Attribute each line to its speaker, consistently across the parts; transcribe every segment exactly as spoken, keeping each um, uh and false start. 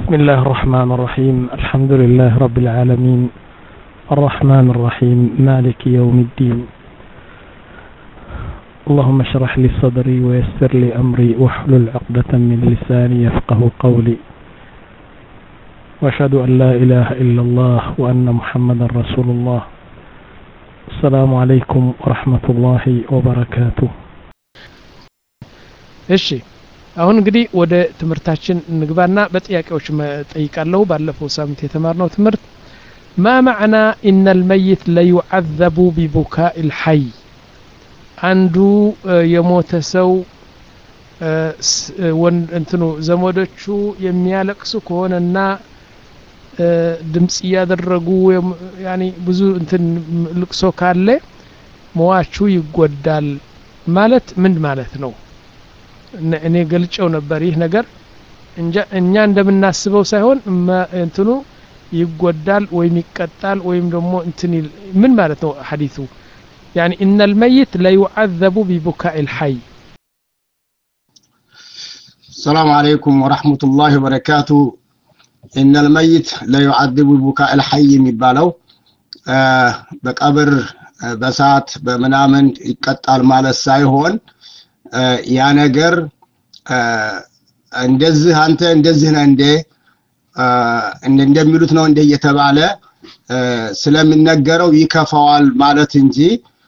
Speaker 1: بسم الله الرحمن الرحيم الحمد لله رب العالمين الرحمن الرحيم مالك يوم الدين اللهم اشرح لي صدري ويسر لي أمري واحلل عقدة من لساني يفقه قولي وأشهد أن لا إله إلا الله وأن محمدا رسول الله السلام عليكم ورحمة الله وبركاته እሺ አሁን እንግዲህ ወደ ትምርታችን እንግባና በጥያቄዎች ጠይቃለሁ ባለፈው ሳምንት የተማርነው ትምርት ما معنى إن الميت لا يعذب ببكاء الحي አንዱ የሞተ ሰው ወን እንትኑ ዘመዶቹ የሚያለቅሱ ከሆነና ድምጽ ያደረጉ ያኒ ብዙ እንትን ልቅሶ ካለ ሟቹ ይጎዳል ማለት ምን ማለት ነው? እኔ ገልጨው ነበር ይህ ነገር እኛ እንደምናስበው ሳይሆን እንትኑ ይጎዳል ወይም ይቀጣል ወይም ደግሞ እንትን ምን ማለት ነው ሐዲሱ يعني إن الميت لا يعذب ببكاء الحي.
Speaker 2: السلام عليكم ورحمة الله وبركاته. إن الميت لا يعذب ببكاء الحي የሚባለው በቀብር በሳት በመናመን ይቀጣል ማለት ሳይሆን ያ ነገር እንደዚህ አንተ እንደዚህ ነህ እንደ እንደሚሉት ነው እንደ እየተባለ ስለሚነገረው ይከፋዋል ማለት እንጂ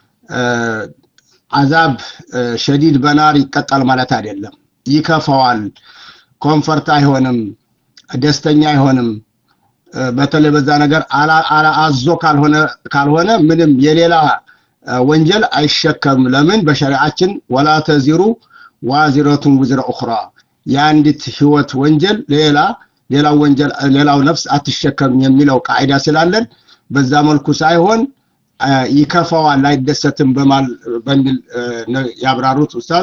Speaker 2: አዛብ ሸዲድ በናር ይቀጣል ማለት አይደለም ይከፋዋል ኮምፎርት አይሆንም ደስተኛ አይሆንም በተለይ በዛ ነገር አላ አላ አዞ ካልሆነ ካልሆነ ምንም የሌላ ወንጀል አይሸከም ለምን በሸሪዓችን ወላ ተዚሩ ዋዚረቱን ወዝራ ኡኽራ ያንዲት ህይወት ወንጀል ሌላ ሌላ ወንጀል ሌላው ነፍስ አትሸከም የሚለው ቃዒዳ ስላለን በዛ መልኩ ሳይሆን ይከፋዋል አይደሰትም በማል በሚል ያብራሩት ኡስታዝ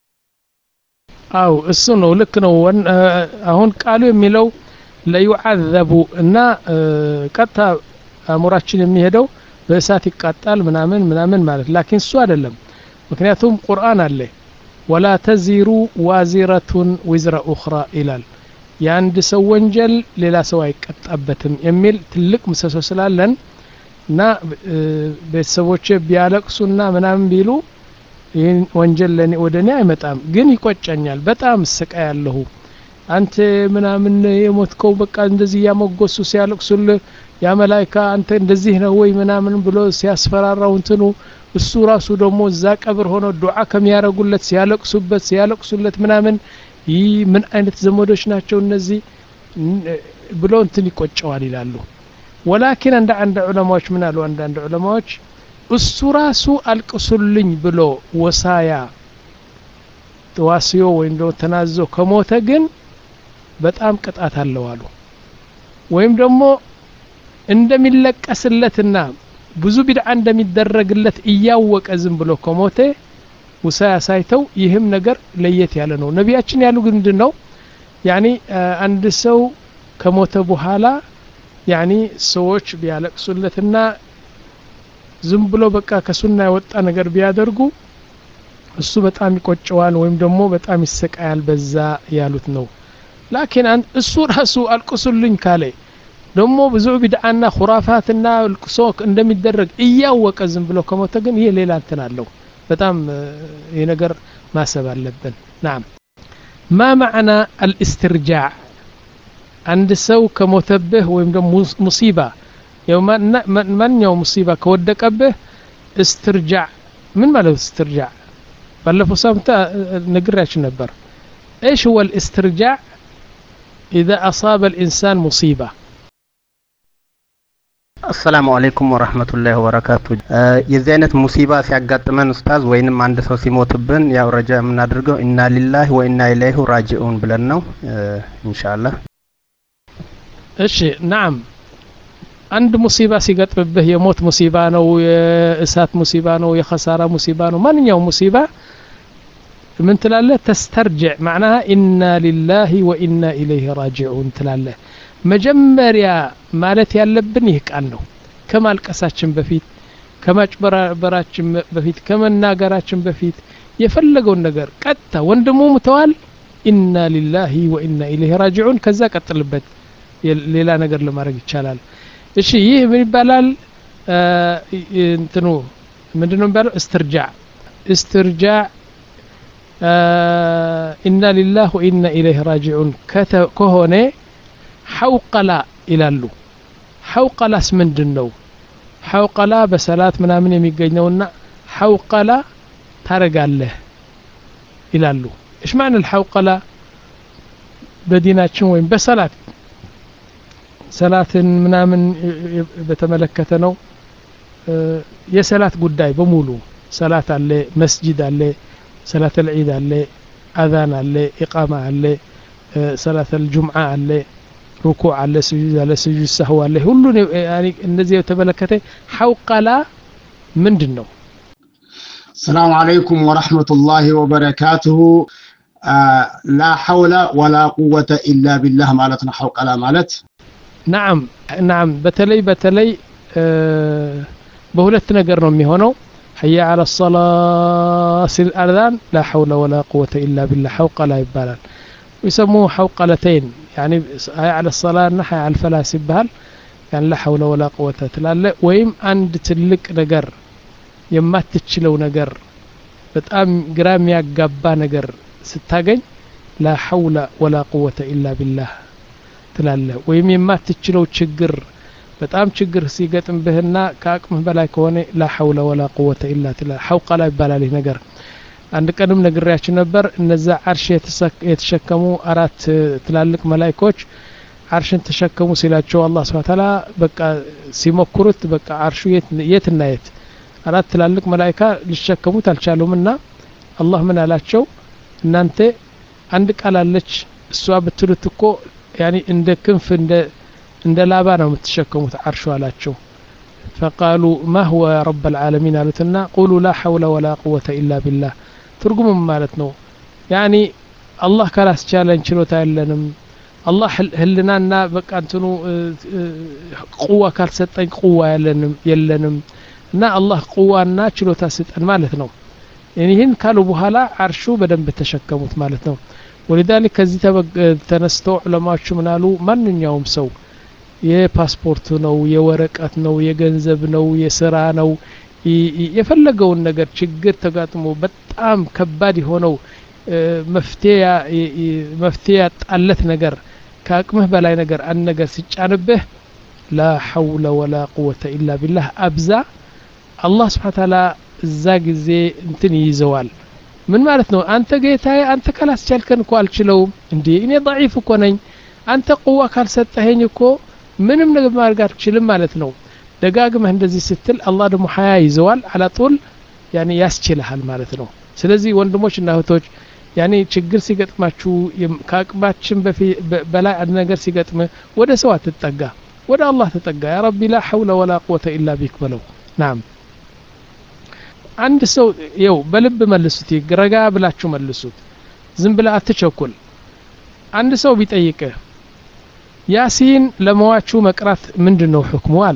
Speaker 1: አው እሱ ነው ልክ ነው አሁን ቃሉ የሚለው ለዩዓዘቡ እና ቀጣ አሙራችን የሚሄደው በእሳት ይቃጣል ምናምን ምናምን ማለት ላኪን እሱ አይደለም ምክንያቱም ቁርአን አለ ወላ ተዚሩ ዋዚረቱን ወዝራ ኡኽራ ኢላል ያንድ ሰው ወንጀል ሌላ ሰው አይቀጣበትም የሚል ትልቅ ምሰሶ ስላለን እና ቤተሰቦቼ ቢያለቅሱና ምናምን ቢሉ ይሄን ወንጀል ለኔ ወደኔ አይመጣም ግን ይቆጨኛል በጣም ስቃያለሁ አንተ ምናምን የሞትከው በቃ እንደዚህ ያመጎሱ ሲያለቅሱልህ ያ መላእክት አንተ እንደዚህ ነው ወይ ምናምን ብሎ ሲያስፈራራው እንትኑ እሱ ራሱ ደግሞ እዛ ቀብር ሆኖ ዱዓ ከሚያረጉለት ሲያለቅሱበት ሲያለቅሱለት ምናምን ይህ ምን አይነት ዘመዶች ናቸው እነዚህ ብሎ እንትን ይቆጨዋል ይላሉ ወላኪን አንድ አንድ ዑለማዎች ምን አሉ አንድ አንድ ዑለማዎች እሱ ራሱ አልቅሱልኝ ብሎ ወሳያ ተዋስዮ ወይም ደግሞ ተናዞ ከሞተ ግን በጣም ቅጣት አለው አሉ ወይም ደግሞ እንደሚለቀስለትና ብዙ ቢድዓ እንደሚደረግለት እያወቀ ዝም ብሎ ከሞተ ወሳያ ሳይተው ይህም ነገር ለየት ያለ ነው ነቢያችን ያሉ ግን ምንድነው ያኒ አንድ ሰው ከሞተ በኋላ ያኒ ሰዎች ቢያለቅሱለትና ዝም ብሎ በቃ ከሱና የወጣ ነገር ቢያደርጉ እሱ በጣም ይቆጨዋል ወይም ደግሞ በጣም ይሰቃያል በዛ ያሉት ነው ላኪን እሱ ራሱ አልቅሱልኝ ካለ ደግሞ ብዙ ቢድዓና ኹራፋትና ልቅሶ እንደሚደረግ እያወቀ ዝም ብሎ ከሞተ ግን ይሄ ሌላ እንትን አለው በጣም ይሄ ነገር ማሰብ አለብን نعم ما معنى الاسترجاع عند سو كموتبه ወይም ደግሞ ሙሲባ يوم من يوم مصيبه ከወደቀብህ استرجاع ምን ማለት استرجاع ባለፈው ሳምንት ነግራችሁ ነበር ايش هو الاسترجاع اذا اصاب الانسان مصيبه
Speaker 3: السلام عليكم ورحمة الله وبركاته የዚህ አይነት ሙሲባ ሲያጋጥመን ኡስታዝ ወይንም አንድ ሰው ሲሞትብን ያው ረጃ የምናደርገው ኢና ሊላሂ ወኢና ኢለይሂ ራጂኡን ብለን ነው ኢንሻአላህ
Speaker 1: እሺ نعم አንድ ሙሲባ ሲገጥምብህ የሞት ሙሲባ ነው የእሳት ሙሲባ ነው የኸሳራ ሙሲባ ነው ማንኛውም ሙሲባ ምን ትላለህ ተስተርጅዕ معناها ኢና ሊላሂ ወኢና ኢለይሂ ራጂኡን ትላለህ መጀመሪያ ማለት ያለብን ይህ ቃል ነው ከማልቀሳችን በፊት ከማጭበራበራችን በፊት ከመናገራችን በፊት የፈለገውን ነገር ቀጥታ ወንድሙ ሙተዋል ኢና ሊላሂ ወኢና ኢለይሂ ራጂዑን ከዛ ቀጥልበት ሌላ ነገር ለማድረግ ይቻላል እሺ ይህ ምን ይባላል እንትኑ ምንድነው የሚባለው استرجاع استرجاع إنا لله وإنا إليه راجعون كهونه حوقلا ይላሉ حوقላስ ምንድነው حوقላ በሰላት ምናምን የሚገኘውና حوقላ ታረጋለህ ይላሉ ايش معنى الحوقلا በዲናችን ወይም በሰላት ሰላትን ምናምን በተመለከተ ነው የሰላት ጉዳይ በሙሉ ሰላት አለ መስጂድ አለ ሰላት العيد አለ አዛን አለ ኢቃማ አለ ሰላት الجمعة አለ ሩኩዕ አለ ስጁድ አለ ስጁድ ሰህው አለ ሁሉ ያኒ እነዚህ የተመለከተ حوقላ ምንድነው
Speaker 2: السلام عليكم ورحمة الله وبركاته آه لا حول ولا قوة إلا بالله مالتنا حوقلا مالت
Speaker 1: نعم نعم بتلي بتلي آه بهولت ነገር ነው የሚሆነው حي على الصلاة سل الأذان لا حول ولا قوة إلا بالله حوقلا ይባላል ويسموه حوقلتين يعني حي على الصلاة نحي على الفلاح ሲባል يعني لا حول ولا قوة ትላለ ወይም አንድ ትልቅ ነገር የማትችለው ነገር በጣም ግራም ያጋባ ነገር ስታገኝ لا حول ولا قوة إلا بالله ትላለህ ወይም የማትችለው ችግር በጣም ችግር ሲገጥምብህና ከአቅምህ በላይ ከሆነ لا حول ولا قوة إلا بالله حوقላ ይባላል ይህ ነገር አንድ ቀንም ነግሬያችሁ ነበር እነዛ አርሽ የተሸከሙ አራት ትላልቅ መላእክቶች አርሽን ተሸከሙ ሲላቸው አላህ Subhanahu Wa Ta'ala በቃ ሲሞክሩት በቃ አርሹ የት የትና የት አራት ትላልቅ መላእክታ ሊሸከሙት አልቻሉምና አላህ ምን አላቸው እናንተ አንድ ቃል አለች እሷ ብትሉት እኮ ያኒ እንደ ክንፍ እንደ እንደ ላባ ነው የምትሸከሙት አርሹ አላቸው فقالوا ما هو يا رب العالمين قالتنا قولوا لا حول ولا قوة إلا بالله ترجموا ማለት ነው ያኒ አላህ ካላስቻለን ችሎታ የለንም አላህ ህልናና በቃ እንትኑ ቁዋ ካልሰጠኝ ቁዋ የለንም የለንም እና አላህ ቁዋና ችሎታ ስጠን ማለት ነው ይህን ካሉ በኋላ አርሹ በደንብ ተሸከሙት ማለት ነው ولذلك ከዚህ ተነስተው ዑለማዎቹ ምናሉ ማንኛውም ሰው የፓስፖርት ነው የወረቀት ነው የገንዘብ ነው የሥራ ነው የፈለገውን ነገር ችግር ተጋጥሞ በጣም ከባድ የሆነው መፍትሄ መፍትሄ ያጣለት ነገር ከአቅምህ በላይ ነገር አንድ ነገር ሲጫንብህ لا حول ولا قوة إلا بالله አብዛ አላህ Subhanahu Wa Ta'ala እዛ ጊዜ እንትን ይዘዋል ምን ማለት ነው አንተ ጌታዬ አንተ ካላስቻልከን እኮ አልችለውም እንዴ እኔ ضعيف እኮ ነኝ አንተ ቁዋ ካልሰጠኸኝ እኮ ምንም ነገር ማድረግ አልችልም ማለት ነው ደጋግመህ እንደዚህ ስትል አላህ ደግሞ ሀያ ይዘዋል على طول يعني ያስችልሃል ማለት ነው ስለዚህ ወንድሞችና እህቶች يعني ችግር ሲገጥማችሁ ከአቅማችን በላይ አንድ ነገር ሲገጥም ወደ ሰው አትጠጋ ወደ አላህ ተጠጋ ያ ረቢ لا حول ولا قوة إلا بك በለው نعم አንድ ሰው ይው በልብ መልሱት ይግረጋ ብላችሁ መልሱት ዝም ብለ አትቸኩል አንድ ሰው ቢጠይቀ ያሲን ለመዋቹ መቅራት ምንድነው ሁክሙ አለ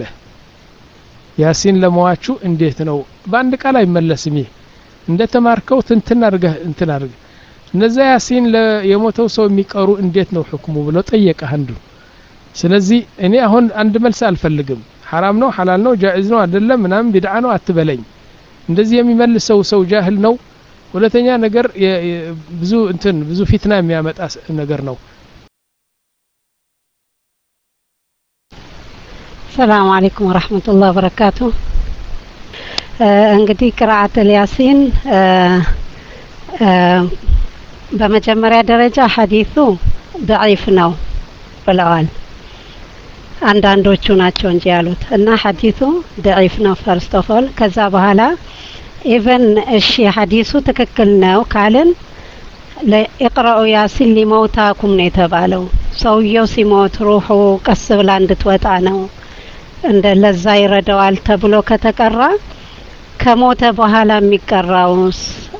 Speaker 1: ያሲን ለመዋቹ እንዴት ነው በአንድ ቃል አይመለስም ይሄ እንደተማርከው ትንትና አርገህ እንትን አርገህ እነዛ ያሲን የሞተው ሰው የሚቀሩ እንዴት ነው ሁክሙ ብሎ ጠየቀ አንዱ ስለዚህ እኔ አሁን አንድ መልስ አልፈልግም حرام ነው حلال ነው جائز ነው አይደለም ምናምን ቢድዓ ነው አትበለኝ እንደዚህ የሚመልሰው ሰው ጃህል ነው ሁለተኛ ነገር ብዙ እንትን ብዙ ፊትና የሚያመጣ ነገር ነው
Speaker 4: السلام عليكم ورحمة الله وبركاته እንግዲህ قراءة الياسين በመጀመሪያ ደረጃ ሐዲሱ ضعيف ነው ብለዋል አንዳንዶቹ ናቸው እንጂ ያሉት እና ሐዲሱ ضعيف ነው first of all ከዛ በኋላ ኢቨን እሺ ሐዲሱ ትክክል ነው ካልን ለኢቅራኡ ያሲን ሊመውታኩም ነው የተባለው ሰውየው ሲሞት ሩሁ ቀስ ብላ እንድትወጣ ነው እንደ ለዛ ይረዳዋል ተብሎ ከተቀራ ከሞተ በኋላ የሚቀራውስ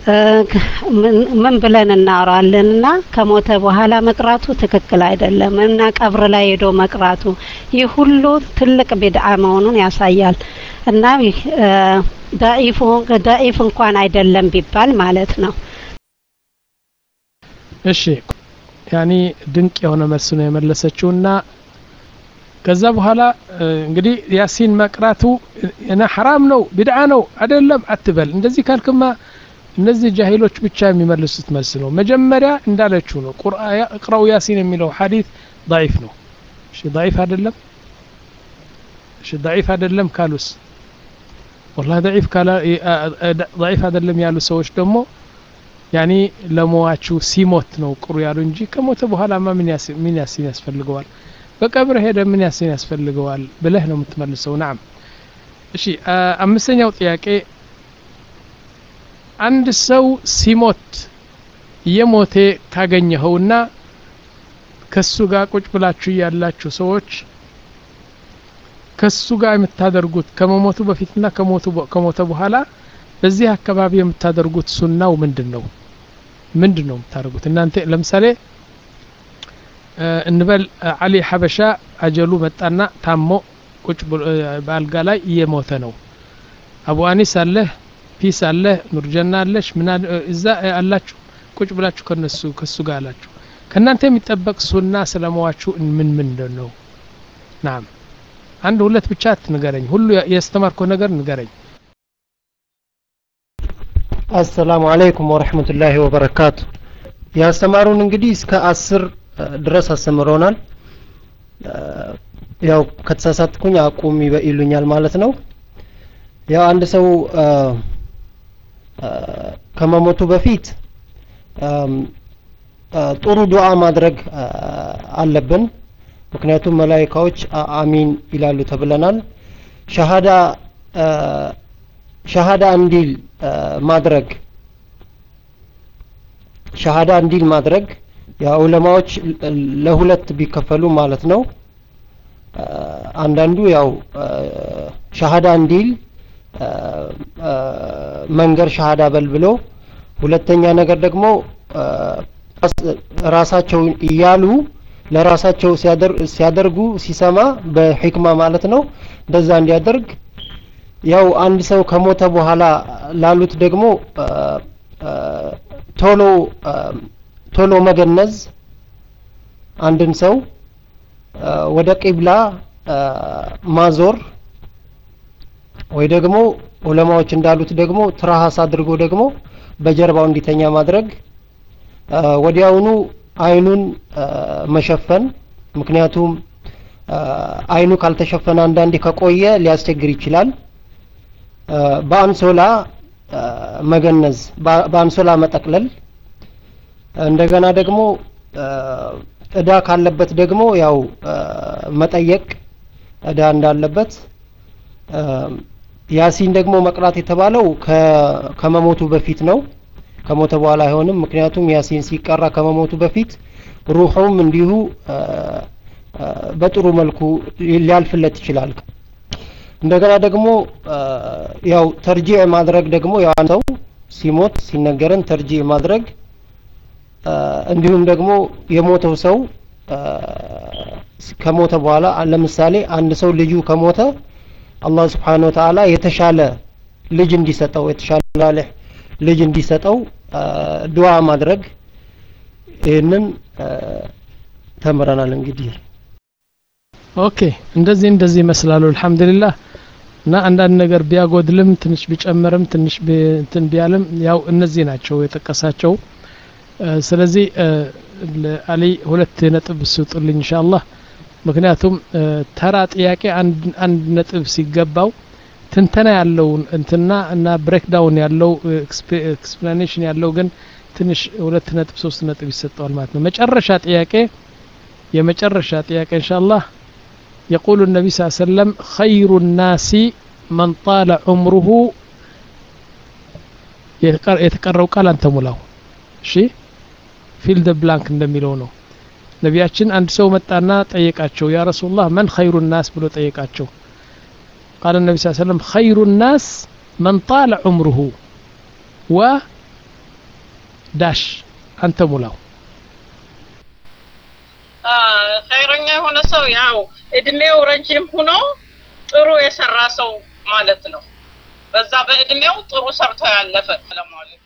Speaker 4: ምን ብለን እናወራለንና ከሞተ በኋላ መቅራቱ ትክክል አይደለም እና ቀብር ላይ ሄዶ መቅራቱ ይህ ሁሉ ትልቅ ቢድዓ መሆኑን ያሳያል እና ዳኢፍ ዳኢፍ እንኳን አይደለም ቢባል ማለት ነው
Speaker 1: እሺ ያኒ ድንቅ የሆነ መልስ ነው የመለሰችውና ከዛ በኋላ እንግዲህ ያሲን መቅራቱ እና حرام ነው ቢድዓ ነው አይደለም አትበል እንደዚህ ካልክማ እነዚህ ጃሂሎች ብቻ የሚመልሱት መልስ ነው መጀመሪያ እንዳለችው ነው ቁርአን እቅራው ያሲን የሚለው ሐዲስ ضعيف ነው እሺ ضعيف አይደለም እሺ ضعيف አይደለም ካሉስ والله ضعيف ካላ ضعيف አይደለም ያሉ ሰዎች ደግሞ ያኒ ለሞዋቹ ሲሞት ነው ቁሩ ያሉ እንጂ ከሞተ በኋላማ ምን ያሲን ምን ያሲን ያስፈልገዋል በቀብር ሄደ ምን ያሲን ያስፈልገዋል ብለህ ነው የምትመልሰው ናም እሺ አምስተኛው ጥያቄ አንድ ሰው ሲሞት የሞተ ካገኘኸውና ከሱ ጋር ቁጭ ብላችሁ ያላችሁ ሰዎች ከሱ ጋር የምታደርጉት ከመሞቱ በፊትና ከሞቱ ከሞተ በኋላ በዚህ አካባቢ የምታደርጉት ሱናው ምንድነው ምንድነው የምታደርጉት እናንተ ለምሳሌ እንበል አሊ ሐበሻ አጀሉ መጣና ታሞ ቁጭ ባልጋ ላይ እየሞተ ነው አቡ አኒስ አለ ፒስ አለ ኑርጀና አለሽ ምን እዛ አላችሁ ቁጭ ብላችሁ ከነሱ ከሱ ጋር አላችሁ ከናንተ የሚጠበቅ ሱና ስለመዋችሁ ምን ምንድነው ናም አንድ ሁለት ብቻ ትንገረኝ ሁሉ ያስተማርከው ነገር ንገረኝ
Speaker 5: አሰላሙ አለይኩም ወራህመቱላሂ ወበረካቱ ያስተማሩን እንግዲህ እስከ አስር ድረስ አስተምሮናል ያው ከተሳሳትኩኝ አቁም ይሉኛል ማለት ነው ያው አንድ ሰው ከመሞቱ በፊት ጥሩ ዱዓ ማድረግ አለብን ምክንያቱም መላእክቶች አሚን ይላሉ ተብለናል ሸሃዳ ሸሃዳ እንዲል ማድረግ ሸሃዳ እንዲል ማድረግ ያ ዑለማዎች ለሁለት ቢከፈሉ ማለት ነው አንዳንዱ ያው ሸሃዳ እንዲል መንገር ሸሃዳ በልብሎ ሁለተኛ ነገር ደግሞ ራሳቸው ይያሉ ለራሳቸው ሲያደርጉ ሲሰማ በህክማ ማለት ነው እንደዛ እንዲያደርግ ያው አንድ ሰው ከሞተ በኋላ ላሉት ደግሞ ቶሎ ቶሎ መገነዝ አንድን ሰው ወደ ቂብላ ማዞር ወይ ደግሞ ዑለማዎች እንዳሉት ደግሞ ትራሃስ አድርጎ ደግሞ በጀርባው እንዲተኛ ማድረግ ወዲያውኑ አይኑን መሸፈን ምክንያቱም አይኑ ካልተሸፈነ አንዳንዴ ከቆየ ሊያስቸግር ይችላል በአንሶላ መገነዝ በአንሶላ መጠቅለል እንደገና ደግሞ እዳ ካለበት ደግሞ ያው መጠየቅ እዳ እንዳለበት ያሲን ደግሞ መቅራት የተባለው ከመሞቱ በፊት ነው ከሞተ በኋላ አይሆንም ምክንያቱም ያሲን ሲቀራ ከመሞቱ በፊት ሩሁም እንዲሁ በጥሩ መልኩ ሊያልፍለት ይችላል እንደገና ደግሞ ያው ተርጂዕ ማድረግ ደግሞ ያው ሰው ሲሞት ሲነገረን ተርጂዕ ማድረግ እንዲሁም ደግሞ የሞተው ሰው ከሞተ በኋላ ለምሳሌ አንድ ሰው ልጁ ከሞተ አላህ Subhanahu Wa Ta'ala የተሻለ ልጅ እንዲሰጠው የተሻለ ልጅ እንዲሰጠው ዱዓ ማድረግ ይሄንን ተምረናል እንግዲህ
Speaker 1: ኦኬ እንደዚህ እንደዚህ ይመስላል አልহামዱሊላህ እና አንዳንድ ነገር ቢያጎድልም ትንሽ ቢጨመርም ትንሽ እንትን ቢያለም ያው እነዚህ ናቸው የጠቀሳቸው ስለዚህ ለአሊ ሁለት ነጥብ ስጡልኝ ኢንሻአላህ ምክንያቱም ተራ ጥያቄ አንድ አንድ ነጥብ ሲገባው ትንተና ያለው እንትና እና ብሬክ ዳውን ያለው ኤክስፕላኔሽን ያለው ግን ትንሽ ሁለት ነጥብ ሶስት ነጥብ ይሰጣል ማለት ነው መጨረሻ ጥያቄ የመጨረሻ ጥያቄ ኢንሻአላህ يقول النبي صلى الله عليه وسلم خير الناس من طال عمره يتقرأ قال أنت ملاو شي فيل ذا بلانك እንደሚለው ነው ነቢያችን አንድ ሰው መጣና ጠየቃቸው ያ ረሱላህ من خير الناس ብሎ ጠየቃቸው قال النبي صلى الله عليه وسلم خير الناس من طال عمره و داش أنت ملاو
Speaker 6: خيرኛ የሆነ ሰው ያው እድሜው ረጅም ሆኖ ጥሩ የሰራ ሰው ማለት ነው በዛ በእድሜው ጥሩ ሰርቶ ያለፈ ሰላም አለይኩም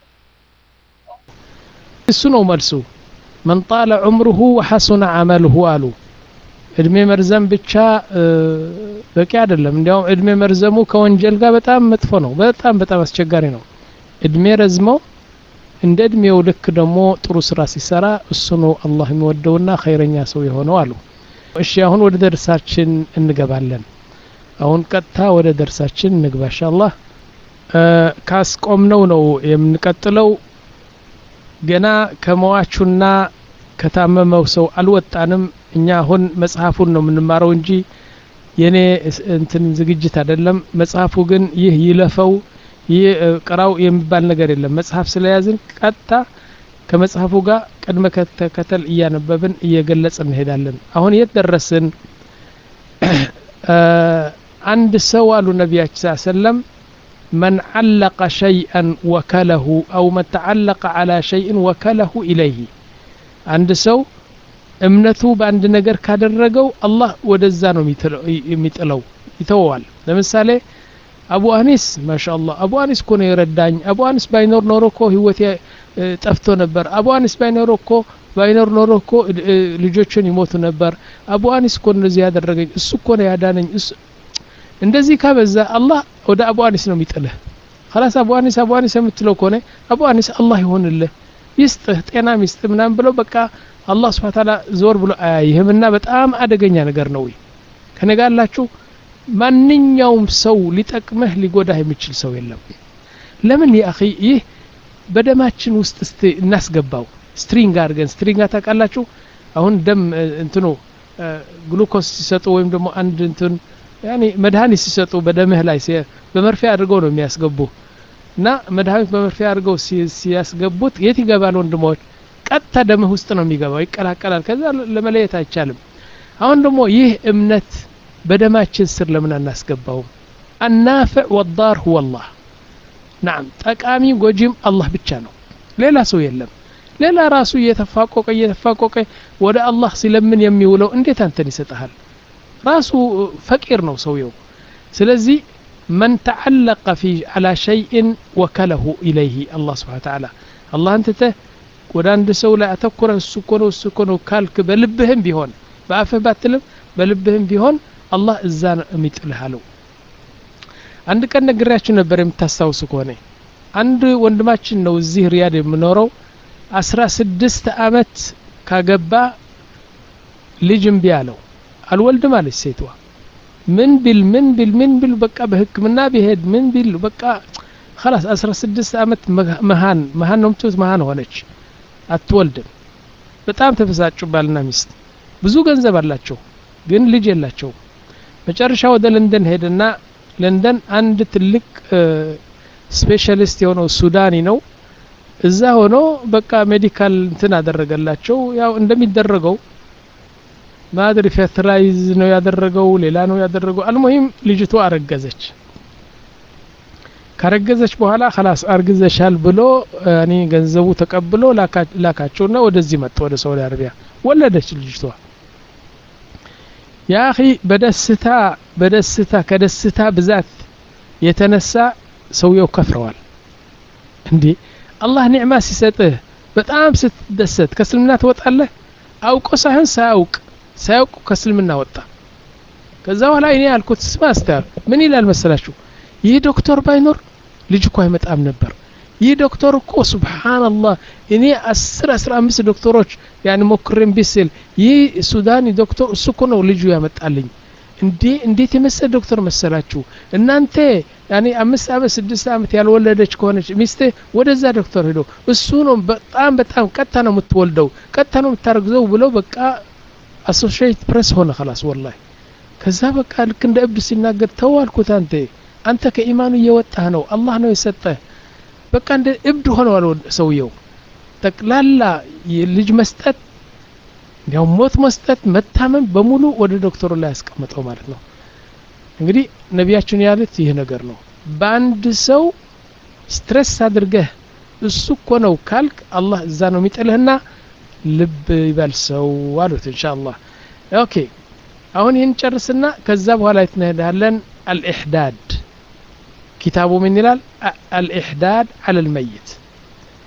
Speaker 6: እሱ
Speaker 1: ነው መልሱ من طال عمره وحسن عمله አሉ እድሜ መርዘም ብቻ በቂ አይደለም እንዲያውም እድሜ መርዘሙ ከወንጀል ጋር በጣም መጥፎ ነው በጣም በጣም አስቸጋሪ ነው እድሜ ረዝመው እንደ እድሜው ልክ ደግሞ ጥሩ ስራ ሲሰራ እሱ ነው አላህ የሚወደውና ኸይረኛ ሰው የሆነው አሉ እሺ አሁን ወደ ደርሳችን እንገባለን አሁን ቀጥታ ወደ ደርሳችን እንግባ ኢንሻአላህ ካስቆምነው ነው የምንቀጥለው ገና ከመዋቹና ከታመመው ሰው አልወጣንም እኛ አሁን መጽሐፉን ነው የምንማረው እንጂ የኔ እንትን ዝግጅት አይደለም መጽሐፉ ግን ይህ ይለፈው ይህ ቀራው የሚባል ነገር የለም መጽሐፍ ስለያዝን ቀጥታ ከመጽሐፉ ጋር ቀድመ ከተከተል እያነበብን እየገለጽን እንሄዳለን አሁን የት ደረስን አንድ ሰው አሉ ነብያችን ሰለላሁ ዐለይሂ ወሰለም من علق شيئا وكله أو من تعلق على شيء وكله إليه عند سو እምነቱ በአንድ ነገር ካደረገው አላህ ወደዛ ነው የሚጥለው ይተዋል ለምሳሌ አቡ አኒስ ማሻአላህ አቡ አኒስ ኮነ ይረዳኝ አቡ አኒስ ባይኖር ኖሮ እኮ ህይወቴ ጠፍቶ ነበር አቡ አኒስ ባይኖር እኮ ባይኖር ኖሮ እኮ ልጆችን ይሞቱ ነበር አቡ አኒስ ኮነ እንደዚህ ያደረገኝ እሱ ኮነ ያዳነኝ እሱ እንደዚህ ካበዛ አላህ ወደ አቡ አኒስ ነው የሚጥልህ خلاص አቡ አኒስ አቡ አኒስ የምትለው ኮነ አቡ አኒስ አላህ ይሆንልህ ይስጥህ ጤና ይስጥህ ምናምን ብለው በቃ አላህ Subhanahu Wa Ta'ala ዞር ብሎ አያይህምና በጣም አደገኛ ነገር ነው ከነጋላችሁ ማንኛውም ሰው ሊጠቅመህ ሊጎዳህ የሚችል ሰው የለም ለምን ያ اخي ይህ በደማችን ውስጥ እስቲ እናስገባው ስትሪንግ አድርገን ስትሪንግ ታውቃላችሁ አሁን ደም እንትኑ ግሉኮስ ሲሰጡ ወይም ደግሞ አንድ እንትን ያኒ መድኃኒት ሲሰጡ በደምህ ላይ በመርፌ አድርገው ነው የሚያስገቡ እና መድኃኒት በመርፌ አድርገው ሲያስገቡት የት ይገባል ወንድሞች ቀጥታ ደምህ ውስጥ ነው የሚገባው ይቀላቀላል ከዛ ለመለየት አይቻልም አሁን ደግሞ ይህ እምነት በደማችን ስር ለምን እናስገባው النافع والضار هو الله نعم ጠቃሚ ጎጂም አላህ ብቻ ነው ሌላ ሰው የለም ሌላ ራሱ እየተፋቆቀ እየተፋቆቀ ወደ አላህ ሲለምን የሚውለው እንዴት አንተን ይሰጣል ራሱ ፈቂር ነው ሰውየው ስለዚህ من تعلق في على شيء وكله إليه الله سبحانه وتعالى الله أنت ወደ አንድ ሰው ላይ አተኩረ እሱ እኮ ነው እሱ እኮ ነው ካልክ በልብህም ቢሆን በአፍህ ባትልም በልብህም ቢሆን አላህ እዛ ነው የሚጥልህ አለው አንድ ቀን ነግሬያችሁ ነበር የምታስታውሱ ከሆነ አንድ ወንድማችን ነው እዚህ ሪያድ የሚኖረው አስራ ስድስት አመት ካገባ ልጅም ቢያለው አልወልድም አለች ሴቷ ምን ቢል ምን ቢል ምን ቢል በቃ በህክምና ቢሄድ ምን ቢል በቃ خلاص አስራ ስድስት አመት መሃን መሃን ነው ምትውት መሃን ሆነች አትወልድም በጣም ተፈሳጩ ባልና ሚስት ብዙ ገንዘብ አላቸው ግን ልጅ የላቸው መጨረሻ ወደ ለንደን ሄደና ለንደን አንድ ትልቅ ስፔሻሊስት የሆነው ሱዳኒ ነው እዛ ሆኖ በቃ ሜዲካል እንትን አደረገላቸው ያው እንደሚደረገው ማድሪ ፈትራይዝ ነው ያደረገው ሌላ ነው ያደረገው አልሙሂም ልጅቷ አረገዘች ካረገዘች በኋላ خلاص አርግዘሻል ብሎ ያኒ ገንዘቡ ተቀብሎ ላካቸውና ወደዚህ መጣ ወደ ሳውዲ አረቢያ ወለደች ልጅቷ ያ اخي በደስታ በደስታ ከደስታ ብዛት የተነሳ ሰውየው ከፍረዋል እንዴ አላህ ኒዕማ ሲሰጥህ በጣም ስትደሰት ከስልምና ትወጣለህ አውቆ ሳይሆን ሳያውቅ ሳያውቅ ከስልምና ወጣ ከዛ በኋላ እኔ አልኩት ስማስተር ምን ይላል መሰላችሁ ይህ ዶክተር ባይኖር ልጅ እኮ አይመጣም ነበር ይህ ዶክተር እኮ ሱብሃንአላህ እኔ አስር አስራ አምስት ዶክተሮች ያን ሞክረን ቢስል ይህ ሱዳኒ ዶክተር እሱ እኮ ነው ልጁ ያመጣልኝ እንዴ እንዴት የመሰለ ዶክተር መሰላችሁ እናንተ ያኒ አምስት አመት ስድስት አመት ያልወለደች ከሆነች ሚስቴ ወደዛ ዶክተር ሄዶ እሱ ነው በጣም በጣም ቀጣ ነው የምትወልደው ቀጣ ነው የምታረግዘው ብሎ በቃ አሶሺየት ፕሬስ ሆነ خلاص والله ከዛ በቃ ልክ እንደ እብድ ሲናገር ተዋልኩት አንተ አንተ ከኢማኑ እየወጣህ ነው አላህ ነው የሰጠህ በቃ እንደ እብድ ሆነ ዋለው ሰውየው ተቅላላ ልጅ መስጠት ያው ሞት መስጠት መታመም በሙሉ ወደ ዶክተሩ ላይ ያስቀምጠው ማለት ነው እንግዲህ ነብያችን ያሉት ይሄ ነገር ነው በአንድ ሰው ስትሬስ አድርገህ እሱ እኮ ነው ካልክ አላህ እዛ ነው የሚጥልህና ልብ ይበልሰው አሉት ኢንሻአላህ ኦኬ አሁን ይህን ጨርስና ከዛ በኋላ ይተነዳለን الإحداد كتابه من ይላል الإحداد على الميت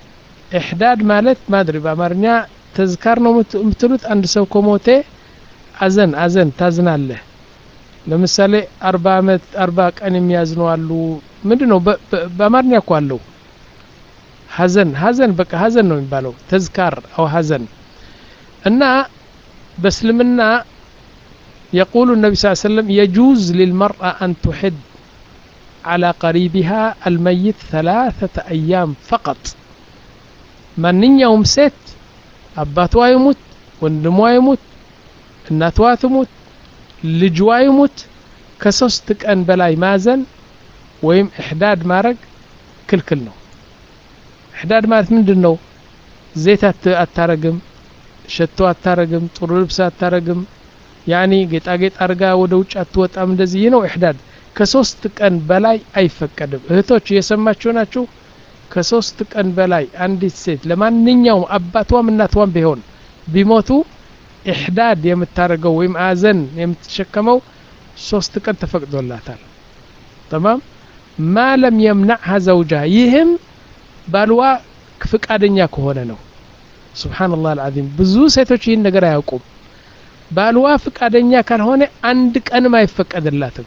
Speaker 1: إحداد ማለት ማድሪ በአማርኛ ተዝካር ነው የምትሉት አንድ ሰው ከሞተ አዘን አዘን ታዝናለህ ለምሳሌ አርባ አመት አርባ ቀን የሚያዝኑ አሉ ምንድነው በአማርኛ እኮ አለው ሐዘን ሐዘን በቃ ሐዘን ነው የሚባለው ተዝካር አው ሐዘን እና በእስልምና يقول النبي صلى الله عليه وسلم يجوز للمرأة أن تحد على قريبها الميت ثلاثة أيام فقط من يوم ست أباتوا يموت وندموا يموت الناتوا تموت لجوا يموت كسوستك أن بلاي مازن ويم إحداد مارق كل كلنو إحداد مارت من دنو زيت الترقم شتو الترقم طرو لبس الترقم يعني قيت أقيت أرقا ودوش أتوت أم دزينو إحداد كسوستك أن بلاي أي فكدم هتوش يسمى ناتشو كسوستك أن بلاي عندي سيت لما نينيوم أباتوا من ناتوان بهون بيموتوا إحداد يمتارقوا ويم آزن يمتشكموا سوستك أن تفقدوا الله تعالى تمام ما لم يمنعها زوجها يهم بالوا فقادنيا كهونه ነው سبحان الله العظيم ብዙ ሴቶች ይህን ነገር አያውቁም ባልዋ ፍቃደኛ ካልሆነ አንድ ቀንም አይፈቀድላትም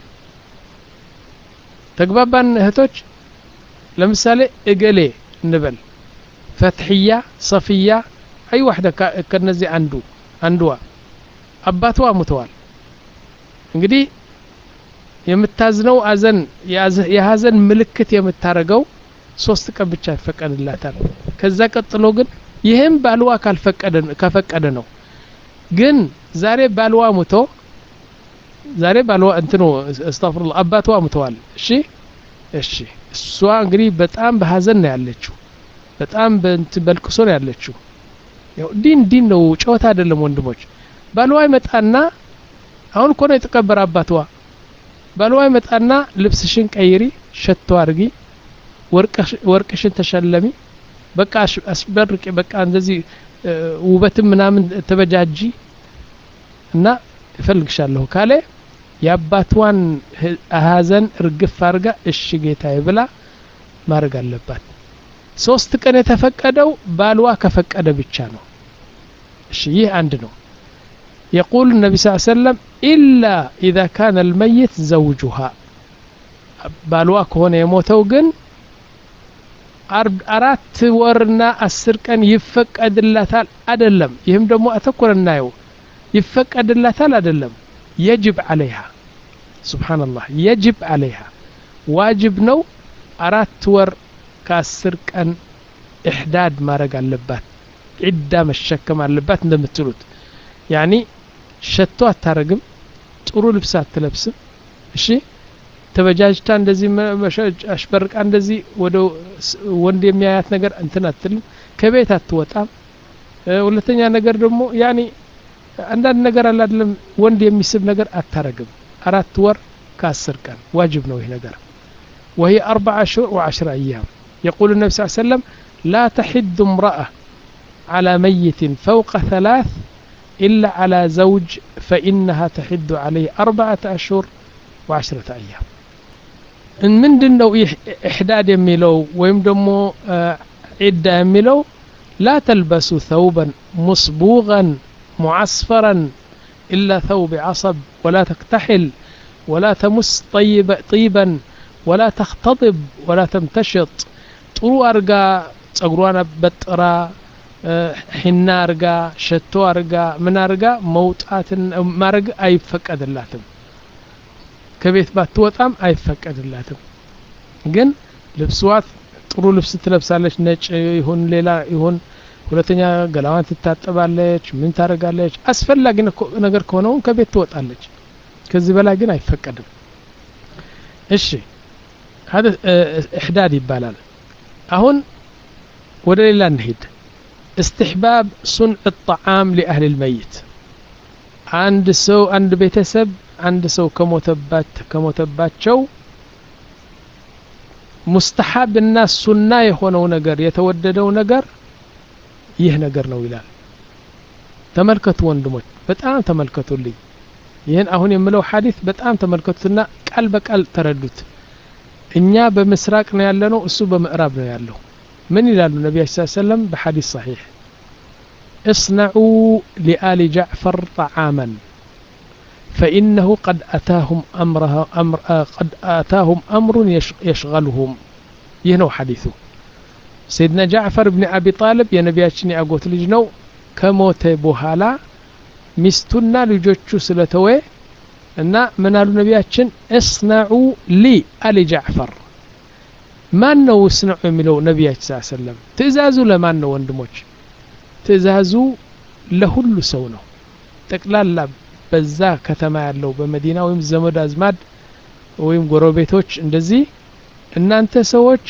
Speaker 1: ተግባባን እህቶች ለምሳሌ እገሌ እንበል ፈትህያ ሰፊያ አይ ዋህደ ከነዚህ አንዱ አንዱዋ አባቷ ሞተዋል እንግዲህ የምታዝነው አዘን የሐዘን ምልክት የምታረገው ሶስት ቀን ብቻ ይፈቀድላታል ከዛ ቀጥሎ ግን ይሄም ባልዋ ካልፈቀደ ከፈቀደ ነው ግን ዛሬ ባልዋ ሞቶ ዛሬ ባልዋ እንትኑ አስተግፍሩላህ አባቷ ሞተዋል እሺ እሺ እሷ እንግዲህ በጣም በሐዘን ነው ያለችው በጣም በእንት በልቅሶ ነው ያለችው ያው ዲን ዲን ነው ጨዋታ አይደለም ወንድሞች ባልዋ ይመጣና አሁን እኮ ነው የተቀበረ አባቷ ባልዋ ይመጣና ልብስሽን ቀይሪ ሸቶ አርጊ ወርቅሽ ወርቅሽን ተሸለሚ በቃ አስበርቂ በቃ እንደዚህ ውበትም ምናምን ተበጃጂ እና እፈልግሻለሁ ካለ ያባቷን ሐዘን እርግፍ አርጋ እሺ ጌታዬ ብላ ማረግ አለባት ሶስት ቀን የተፈቀደው ባልዋ ከፈቀደ ብቻ ነው እሺ ይህ አንድ ነው يقول النبي صلى الله عليه وسلم إلا إذا كان الميت زوجها بالوا كونه يموتው ግን አራት ወርና አስር ቀን ይፈቀድላታል አይደለም ይሄም ደግሞ አተኩረናየው ይፈቀድላታል አይደለም يجب عليها سبحان الله يجب عليها واجب ነው አራት ወር ከአስር ቀን إحداد ማረግ አለባት ዒዳ መሸከም አለባት እንደምትሉት يعني ሸቶ አታረግም ጥሩ ልብስ አትለብስም እሺ ተበጃጅታ እንደዚህ አሽበርቃ እንደዚህ ወደ ወንድ የሚያያት ነገር እንትን አትልም ከቤት አትወጣም ሁለተኛ ነገር ደግሞ ያኒ አንዳንድ ነገር አለ አይደለም ወንድ የሚስብ ነገር አታረግም አራት ወር ከአስር ቀን ዋጅብ ነው ይሄ ነገር وهي أربعة أشهر وعشرة أيام يقول النبي صلى الله عليه وسلم لا تحد امرأة على ميت فوق ثلاث إلا على زوج فإنها تحد عليه أربعة أشهر وعشرة أيام من دنو إحداد يميلو ويمدمو عدة يميلو لا تلبسوا ثوبا مصبوغا معصفرا إلا ثوب عصب ولا تكتحل ولا تمس طيب طيبا ولا تختضب ولا تمتشط ጥሩ አርጋ ጸጉሯን በጥራ ሒና አርጋ ሸቶ አርጋ ምን አርጋ መውጣትን ማረግ አይፈቀድላትም ከቤት ባትወጣም አይፈቀድላትም ግን ልብስዋት ጥሩ ልብስ ትለብሳለች ነጭ ይሁን ሌላ ይሁን ሁለተኛ ገላዋን ትታጠባለች ምን ታረጋለች አስፈላጊ ነገር ከሆነው ከቤት ትወጣለች ከዚህ በላይ ግን አይፈቀድም እሺ هذا احداد ይባላል አሁን ወደ ሌላ እንሄድ استحباب صنع الطعام لأهل الميت عند سو عند ቤተሰብ አንድ ሰው ከሞተባት ከሞተባቸው ሙስተሐብ እና ሱና የሆነው ነገር የተወደደው ነገር ይህ ነገር ነው ይላል ተመልከቱ ወንድሞች በጣም ተመልከቱልኝ ይሄን አሁን የምለው ሐዲስ በጣም ተመልከቱና ቃል በቃል ተረዱት እኛ በመስራቅ ነው ያለነው እሱ በምዕራብ ነው ያለው ምን ይላሉ ነብዩ ሰለላሁ ዐለይሂ ወሰለም በሐዲስ صحيح اصنعوا لآل جعفر طعاما فإنه قد أتاهم أمرها أمر آه قد أتاهم أمر يشغلهم ينو حديثه سيدنا جعفر بن أبي طالب يا نبياتشني أقوت لجنو كموت بوهالا مستنا لجوتشو سلتوي እና ምን አሉ ነቢያችን እስነዑ ሊ አሊ ጃዕፈር ማን ነው እስነዑ የሚለው ነቢያችን ሰለላሁ ዐለይሂ ወሰለም ትእዛዙ ለማን ነው ወንድሞች ትእዛዙ ለሁሉ ሰው ነው ጠቅላላ በዛ ከተማ ያለው በመዲና ወይም ዘመድ አዝማድ ወይም ጎረቤቶች እንደዚህ እናንተ ሰዎች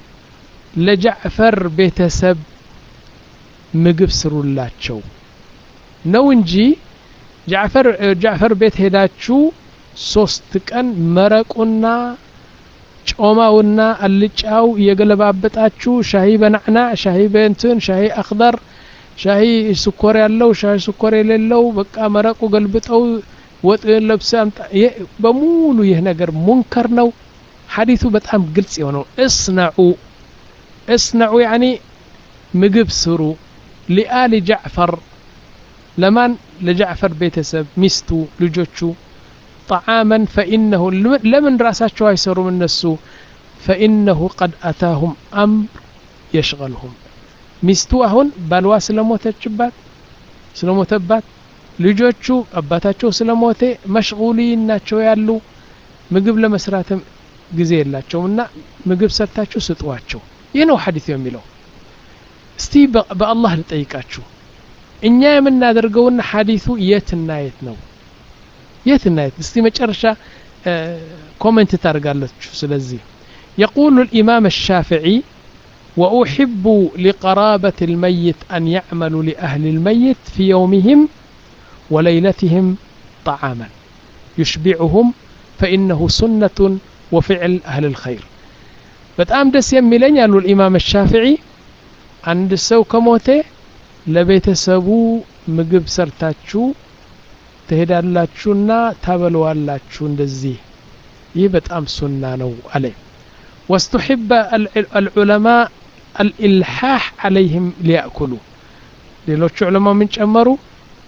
Speaker 1: ለጃዕፈር ቤተሰብ ምግብ ስሩላቸው ነው እንጂ ጃዕፈር ጃዕፈር ቤት ሄዳችሁ ሶስት ቀን መረቁና ጮማውና አልጫው የገለባበጣችሁ ሻሂ በናዕና ሻሂ በእንትን ሻሂ አኽضر ሻሂ ስኳር ያለው ሻሂ ስኳር የሌለው በቃ መረቁ ገልብጠው ወጥ ለብሰም በሙሉ ይህ ነገር ሙንከር ነው ሐዲሱ በጣም ግልጽ የሆነው እስነዑ እስነዑ يعني ምግብ ስሩ لآل جعفر لمن لجعفر بيتسب مستو لجوتشو طعاما فإنه لمن رأساتشو يسروا من النسو فإنه قد أتاهم أمر يشغلهم مستو أهون بالوا سلموتة جبات سلموتة ልጆቹ አባታቸው ስለሞተ መሽጉሊን ናቸው ያሉ ምግብ ለመስራትም ጊዜ የላቸውና ምግብ ሰርታችሁ ስጧቸው ይህ ነው ሐዲስ የሚለው እስቲ በአላህ ልጠይቃችሁ እኛ የምናደርገውና ሐዲሱ የትና የት ነው የትና የት እስቲ መጨረሻ ኮሜንት ታርጋላችሁ ስለዚህ يقول الإمام الشافعي وأحب لقرابة الميت أن يعملوا لأهل الميت في يومهم وليلتهم طعاما يشبعهم فإنه سنة وفعل أهل الخير بتأم دس يميلين يقول الإمام الشافعي عند السو كموته لبيت سبو مقب سرتاتشو تهدالاتشونا تابلوالاتشو اندزي يبتأم سنة نو عليه واستحب العلماء الإلحاح عليهم ليأكلوا ليلوچ علماء من جمروا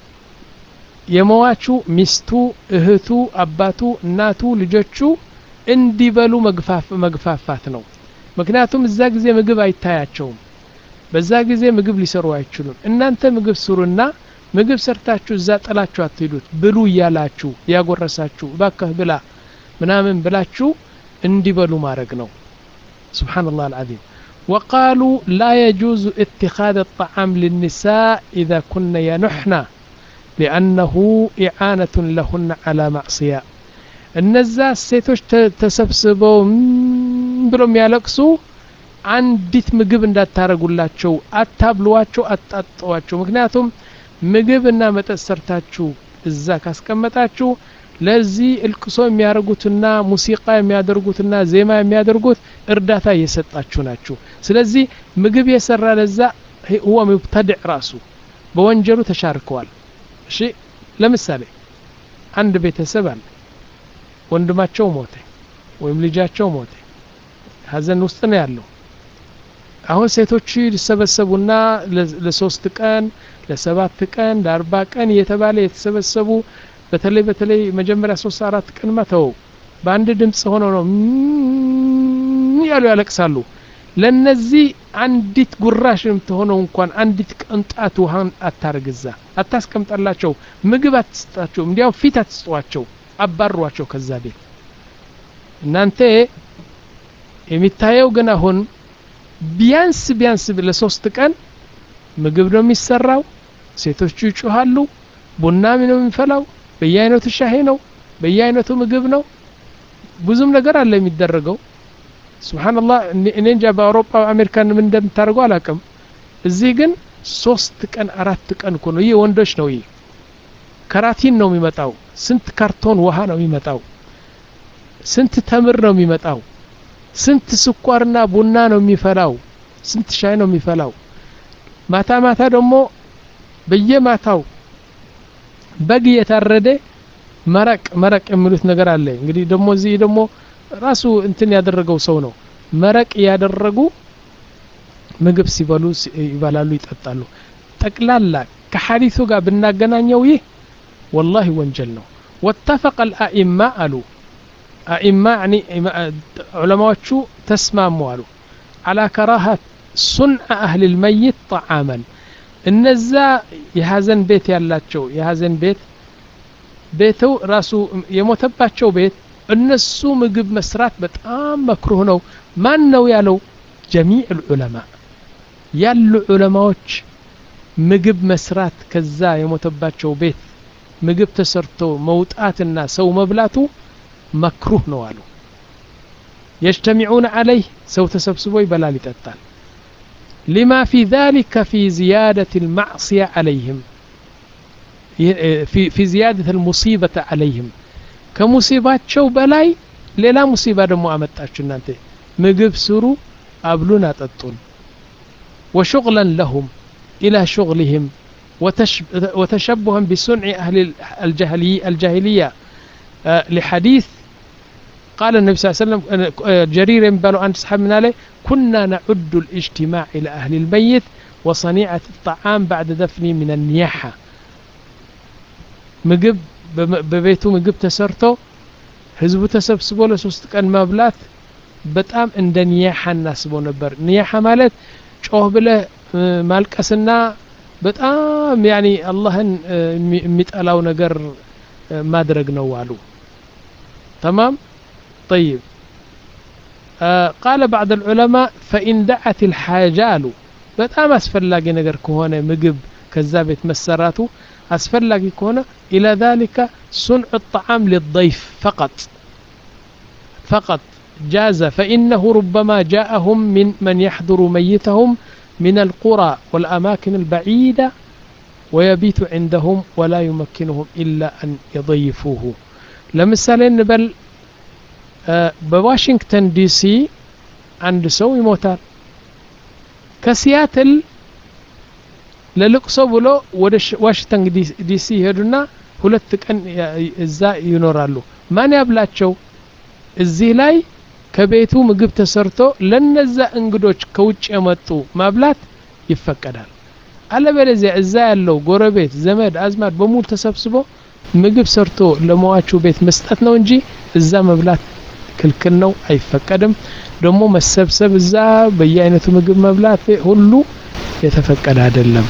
Speaker 1: የመዋቹ ሚስቱ እህቱ አባቱ እናቱ ልጆቹ እንዲበሉ መግፋፍ መግፋፋት ነው ምክንያቱም እዛ ጊዜ ምግብ አይታያቸውም በዛ ጊዜ ምግብ ሊሰሩ አይችሉም እናንተ ምግብ ስሩና ምግብ ሰርታችሁ እዛ ጥላችሁ አትሄዱት ብሉ ያላችሁ ያጎረሳችሁ ባከህ ብላ ምናምን ብላችሁ እንዲበሉ ማድረግ ነው سبحان الله العظيم وقالوا لا يجوز اتخاذ الطعام للنساء إذا كن ينحن لأنه إعانة لهن على معصية النزاس سيتوش تسبسبوا بلوم يالكسو عندت مقب اندات تارقولاتشو اتابلواتشو اتطواتشو مكنياتهم مقبنا متأثرتاتشو الزاك اسكمتاتشو لذي الكسو يميارقوتنا موسيقى يميادرقوتنا زيما يميادرقوت ارداتا يسطاتشو ناتشو سلذي مقب يسر لذا هو مبتدع راسو بوانجلو تشاركوال እሺ ለምሳሌ አንድ ቤተሰብ አለ ወንድማቸው ሞተ ወይም ልጃቸው ሞተ ሀዘን ውስጥ ነው ያለው አሁን ሴቶች ይሰበሰቡና ለሶስት ቀን ለሰባት ቀን ለአርባ ቀን እየተባለ የተሰበሰቡ በተለይ በተለይ መጀመሪያ ሶስት አራት ቀን ማተው በአንድ ድምጽ ሆኖ ነው ያሉ ያለቅሳሉ ለነዚህ አንዲት ጉራሽ የምትሆነው እንኳን አንዲት ቅንጣት ውሃን አታርግዛ አታስቀምጣላቸው ምግብ አትስጣቸው እንዲያው ፊት አትስጧቸው አባሯቸው ከዛ ቤት እናንተ የሚታየው ግን አሁን ቢያንስ ቢያንስ ለሶስት ቀን ምግብ ነው የሚሰራው ሴቶቹ ይጮሃሉ ቡና ነው የሚፈላው በየአይነቱ ሻሂ ነው በየአይነቱ ምግብ ነው ብዙም ነገር አለ የሚደረገው سبحان الله እኔ እንጃ በአውሮፓ አሜሪካ ምን እንደምታርገው አላቀም እዚህ ግን ሶስት ቀን አራት ቀን እኮ ነው ይሄ ወንዶች ነው ይሄ ከራቲን ነው የሚመጣው ስንት ካርቶን ውሃ ነው የሚመጣው ስንት ተምር ነው የሚመጣው ስንት ስኳርና ቡና ነው የሚፈላው ስንት ሻይ ነው የሚፈላው ማታ ማታ ደግሞ በየማታው በግ የታረደ መረቅ መረቅ የሚሉት ነገር አለ እንግዲህ ደግሞ እዚህ ደግሞ ራሱ እንትን ያደረገው ሰው ነው መረቅ ያደረጉ ምግብ ሲበሉ ይበላሉ ይጠጣሉ ጠቅላላ ከሐዲሱ ጋር ብናገናኘው ይህ والله ወንጀል ነው واتفق الأئمة قالوا أئمة يعني علماء شو تسمعوا قالوا على كراهة صنع أهل الميت طعاما النزا يهازن بيت يالاتشو يهازن بيت بيتو راسو يموتباتشو بيت النسو مقب مسرات بتقام مكروه نو من نو يالو جميع العلماء يالو علماء مقب مسرات كذا يموتباتشو بيت مقب تسرتو موتاتنا سو مبلاتو مكروه نو قالوا يجتمعون عليه سو تسبسبوا بلالي تتال لما في ذلك في زيادة المعصية عليهم في في زيادة المصيبة عليهم كمصيبات شو بلاي لا مصيبة دمو أمتاشو نانتي مقب سرو قبلنا تطون وشغلا لهم إلى شغلهم وتشبها بصنع أهل الجاهلية, الجاهلية آه لحديث قال النبي صلى الله عليه وسلم جرير بالو أن تسحبنا عليه كنا نعد الاجتماع إلى أهل الميت وصنيعة الطعام بعد دفن من النياحة مقب ببيتو مقب تسرتو هزبو تسبسبو لسوست كان مبلات بتام عند نياحة الناس بو نبر نياحة مالت شوه بله مالكسنا بتام يعني الله متقلاو نجر ما درجنا والو تمام طيب آه قال بعض العلماء فإن دعت الحاجة له بتام أسفلاقي نجر كهونة مقب كذابة مسراتو أسفلاقي كهونة إلى ذلك صنع الطعام للضيف فقط فقط جاز فإنه ربما جاءهم من من يحضر ميتهم من القرى والأماكن البعيدة ويبيت عندهم ولا يمكنهم إلا أن يضيفوه لمثال نبل آه بواشنطن دي سي عند سوي موتار كسياتل للقصو بلو ودش واشنطن دي سي هدونا ሁለት ቀን እዛ ይኖራሉ ማን ያብላቸው እዚህ ላይ ከቤቱ ምግብ ተሰርቶ ለነዛ እንግዶች ከውጭ የመጡ ማብላት ይፈቀዳል አለበለዚያ እዛ ያለው ጎረቤት ዘመድ አዝማድ በሙሉ ተሰብስቦ ምግብ ሰርቶ ለሟቹ ቤት መስጠት ነው እንጂ እዛ መብላት ክልክል ነው አይፈቀድም ደግሞ መሰብሰብ እዛ በየአይነቱ ምግብ መብላት ሁሉ የተፈቀደ አይደለም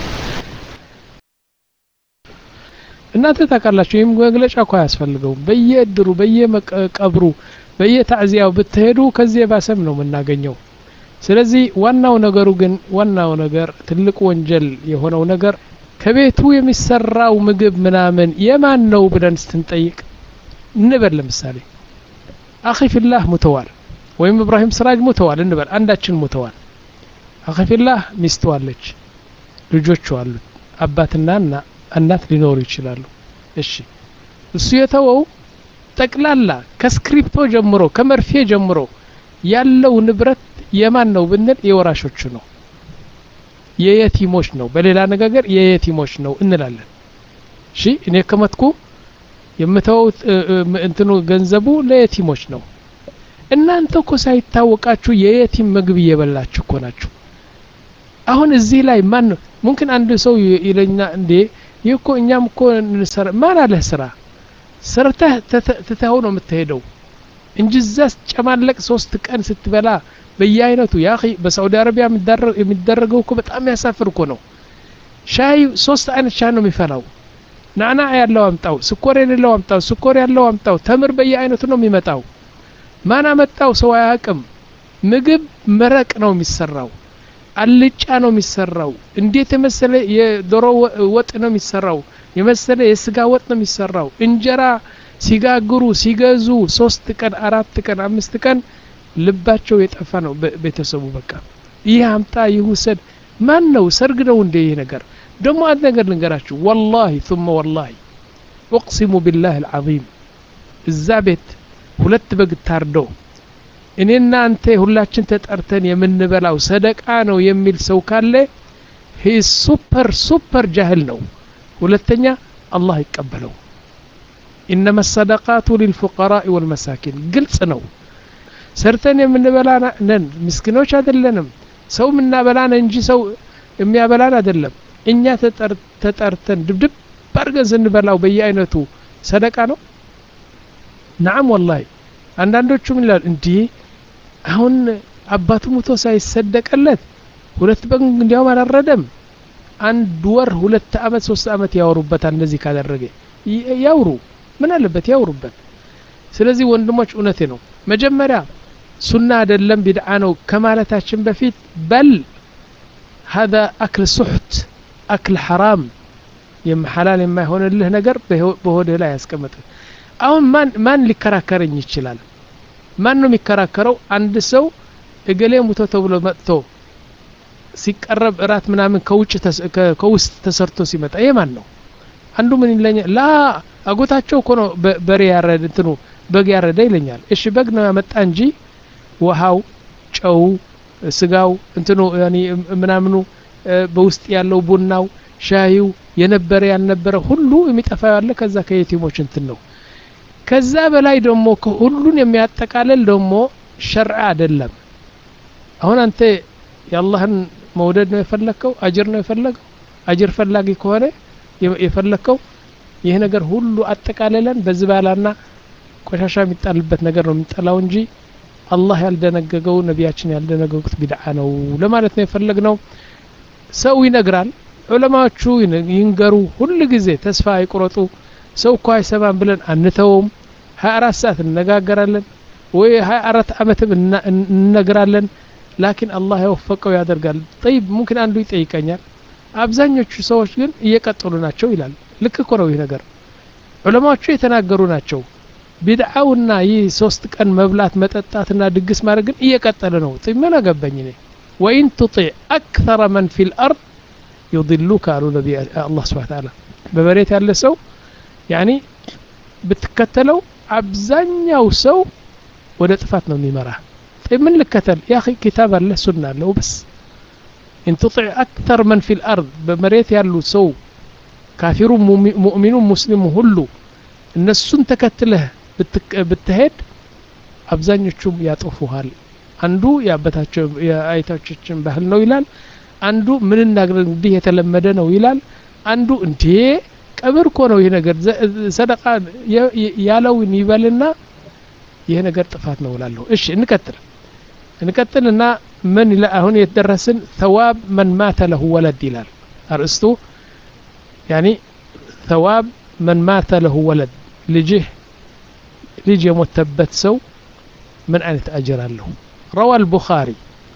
Speaker 1: እናንተ ታውቃላችሁ ይሄም መግለጫ እኮ ያስፈልገው በየድሩ በየቀብሩ በየታዕዚያው ብትሄዱ ከዚህ ባሰም ነው የምናገኘው ስለዚህ ዋናው ነገሩ ግን ዋናው ነገር ትልቅ ወንጀል የሆነው ነገር ከቤቱ የሚሰራው ምግብ ምናምን የማን ነው ብለን ስትንጠይቅ እንበል ለምሳሌ አኺ ፊላህ ሙተዋል ወይም ኢብራሂም ስራጅ ሙተዋል እንበል አንዳችን ሙተዋል አኺ ፊላህ ሚስቱ አለች ልጆች አሉት አባትና እናት ሊኖሩ ይችላሉ እሺ እሱ የተወው ጠቅላላ ከስክሪፕቶ ጀምሮ ከመርፌ ጀምሮ ያለው ንብረት የማን ነው ብንል የወራሾቹ ነው የየቲሞች ነው በሌላ ነገር የየቲሞች ነው እንላለን እሺ እኔ ከመትኩ የምተው እንትኑ ገንዘቡ ለየቲሞች ነው እናንተ እኮ ሳይታወቃችሁ የየቲም ምግብ እየበላችሁ እኮ ናችሁ አሁን እዚህ ላይ ማን ነው ممكن አንድ ሰው ይለኛ እንዴ ይኮ እኛም እኮ እንሰራ ማን አለ ስራ ሰርተህ ተተው ነው የምትሄደው እንጂ እዛስ ጨማለቅ ሶስት ቀን ስትበላ በየአይነቱ ያ اخي በሳውዲ አረቢያ የሚደረገው እኮ በጣም ያሳፍር እኮ ነው ሻይ ሶስት አይነት ሻይ ነው የሚፈላው ናና ያለው አምጣው ስኮር የሌለው አምጣው ስኮር ያለው አምጣው ተምር በየአይነቱ ነው የሚመጣው ማን አመጣው ሰው አያውቅም ምግብ መረቅ ነው የሚሰራው አልጫ ነው የሚሰራው እንዴት የመሰለ የዶሮ ወጥ ነው የሚሰራው የመሰለ የስጋ ወጥ ነው የሚሰራው እንጀራ ሲጋግሩ ሲገዙ ሶስት ቀን አራት ቀን አምስት ቀን ልባቸው የጠፋ ነው ቤተሰቡ በቃ ይህ አምጣ ይሁሰድ ማን ነው ሰርግ ነው እንደ ይሄ ነገር ደሞ አንድ ነገር ልንገራችሁ والله ثم والله اقسم بالله العظيم እዛ ቤት ሁለት በግ ታርዶ እኔና አንተ ሁላችን ተጠርተን የምንበላው ሰደቃ ነው የሚል ሰው ካለ ሂ ሱፐር ሱፐር ጃህል ነው ሁለተኛ አላህ ይቀበለው انما الصدقات للفقراء والمساكين ግልጽ ነው ሰርተን የምንበላ ነን ምስኪኖች አይደለንም ሰው ምናበላን እንጂ ሰው የሚያበላን አይደለም እኛ ተጠርተን ድብድብ ባርገን ስንበላው በየአይነቱ ሰደቃ ነው نعم والله አንዳንዶቹ ምን ይላል እንዴ አሁን አባቱ ሙቶ ሳይሰደቀለት ሁለት በግ እንዲያው አላረደም አንድ ወር ሁለት አመት ሶስት አመት ያወሩበታል እንደዚህ ካደረገ ያውሩ ምን አለበት ያውሩበት ስለዚህ ወንድሞች እውነቴ ነው መጀመሪያ ሱና አይደለም ቢድዓ ነው ከማለታችን በፊት በል هذا اكل سحت اكل حرام የምሐላል የማይሆንልህ ነገር በሆድህ ላይ ያስቀምጥ አሁን ማን ማን ሊከራከረኝ ይችላል ማን ነው የሚከራከረው አንድ ሰው እገሌ ሙቶ ተብሎ መጥቶ ሲቀርብ እራት ምናምን ከውጭ ከውስጥ ተሰርቶ ሲመጣ የማን ነው አንዱ ምን ይለኛል ላ አጎታቸው እኮ ነው በሬ ያረደ እንትኑ በግ ያረደ ይለኛል እሺ በግ ነው ያመጣ እንጂ ውሃው ጨው ስጋው እንትኑ ያኒ ምናምኑ በውስጥ ያለው ቡናው ሻዩ የነበረ ያልነበረ ሁሉ የሚጠፋ ያለ ከዛ ከየቲሞች እንትን ነው ከዛ በላይ ደግሞ ከሁሉን የሚያጠቃልል ደግሞ ሸርዓ አይደለም አሁን አንተ የአላህን መውደድ ነው የፈለከው አጅር ነው የፈለከው አጅር ፈላጊ ከሆነ የፈለከው ይሄ ነገር ሁሉ አጠቃለለን በዝባላና ቆሻሻ የሚጣልበት ነገር ነው የሚጠላው እንጂ አላህ ያልደነገገው ነቢያችን ያልደነገጉት ቢድዓ ነው ለማለት ነው የፈለግነው ሰው ይነግራል ዑለማዎቹ ይንገሩ ሁሉ ጊዜ ተስፋ አይቆረጡ ሰው እኮ አይሰማም ብለን አንተውም ሃያ አራት ሰዓት እንነጋገራለን ወይ ሃያ አራት አመት እንነግራለን ላኪን አላህ ያወፈቀው ያደርጋል طيب ممكن አንዱ ይጠይቀኛል አብዛኞቹ ሰዎች ግን እየቀጠሉ ናቸው ይላል ልክ እኮ ነው ይሄ ነገር ዑለማዎቹ የተናገሩ ናቸው ቢድዓውና ይህ ሶስት ቀን መብላት መጠጣትና ድግስ ማድረግ ግን እየቀጠለ ነው طيب ምን አገባኝ እኔ وان تطيع اكثر من في الارض يضلوك على نبي الله سبحانه وتعالى በመሬት ያለ ሰው يعني بتكتلوا አብዛኛው ሰው ወደ ጥፋት ነው የሚመራ طيب من ልከተል يا اخي كتاب الله سنه له بس ان تطيع اكثر من في الارض በመሬት ያሉ ሰው ካፊሩ ሙእሚኑ ሙስሊሙ ሁሉ እነሱን ተከትለህ ብትሄድ አብዛኞቹም ያጠፉሃል አንዱ ያበታቸው የአይታችን ባህል ነው ይላል አንዱ ምን እናገር እንዲህ የተለመደ ነው ይላል አንዱ እንዴ ቀብር እኮ ነው ይሄ ነገር ሰደቃ ያለውን ይበልና ይሄ ነገር ጥፋት ነው እላለሁ እሺ እንቀጥል እንቀጥልና ምን አሁን የተደረስን ثواب من مات له ولد ይላል አርስቱ يعني ثواب من مات له ولد ልጅህ ልጅ የሞተበት ሰው ምን አይነት አጅር አለው روى البخاري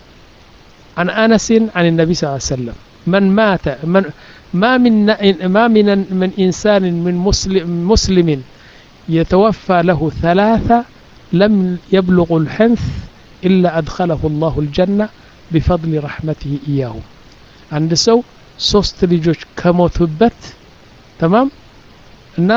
Speaker 1: عن أنس عن النبي صلى الله عليه وسلم من مات من ما من ما من من إنسان من مسلم مسلم يتوفى له ثلاثة لم يبلغ الحنث إلا أدخله الله الجنة بفضل رحمته إياه عند سو ሶስት ልጆች ከሞቱበት تمام እና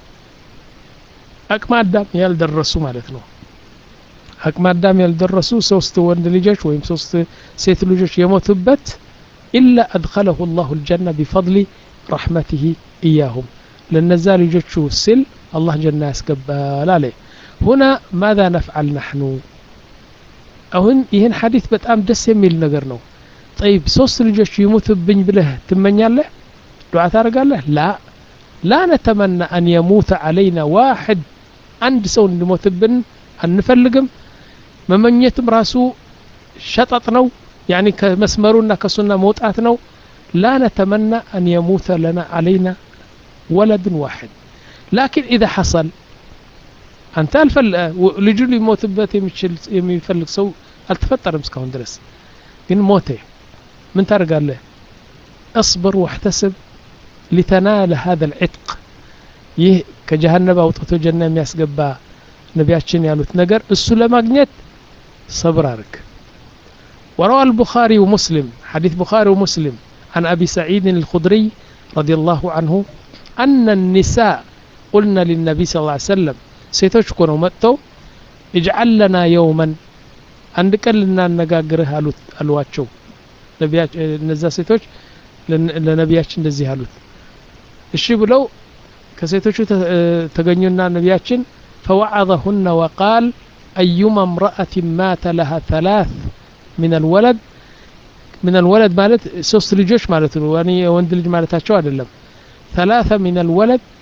Speaker 1: አቅመ አዳም ያልደረሱ ማለት ነው አቅመ አዳም ያልደረሱ ሶስት ወንድ ልጆች ወይም ሶስት ሴት ልጆች የሞቱበት إلا أدخله الله الجنة بفضل رحمته إياهم لنزا ልጆቹ ሲል الله جنة ያስገባል አለ هنا ماذا نفعل نحن አሁን ይሄን ሐዲስ በጣም ደስ የሚል ነገር ነው طيب ሶስት ልጆች ይሞቱብኝ ብለህ ትመኛለህ ዱዓ ታደርጋለህ لا لا نتمنى أن يموت علينا واحد አንድ ሰው እንዲሞትብን አንፈልግም መመኘትም ራሱ ሸጠጥ ነው يعني كمسمرونا كسنة موتاتنا لا نتمنى أن يموت لنا علينا ولد واحد لكن إذا حصل أنت الفل لجل يموت بات يمفلك سو التفتر مسكون درس إن موته من ترجع له اصبر واحتسب لتنال هذا العتق يه كجهنم أو تتجنم يسقبا نبياتشين يالوت نجر السلام أجنت صبرارك وروى البخاري ومسلم حديث بخاري ومسلم عن أبي سعيد الخدري رضي الله عنه أن النساء قلنا للنبي صلى الله عليه وسلم سيتشكروا متو اجعل لنا يوما عندك لنا نقاقره الواتشو نزا سيتوش لنبياتشن نزي هالوت الشيب لو كسيتوش تغنيونا نبياتشن فوعظهن وقال أيما امرأة مات لها ثلاث من الولد من الولد مالت سوست لجوش مالت يعني وند لج مالتاچو አይደለም ثلاثة من الولد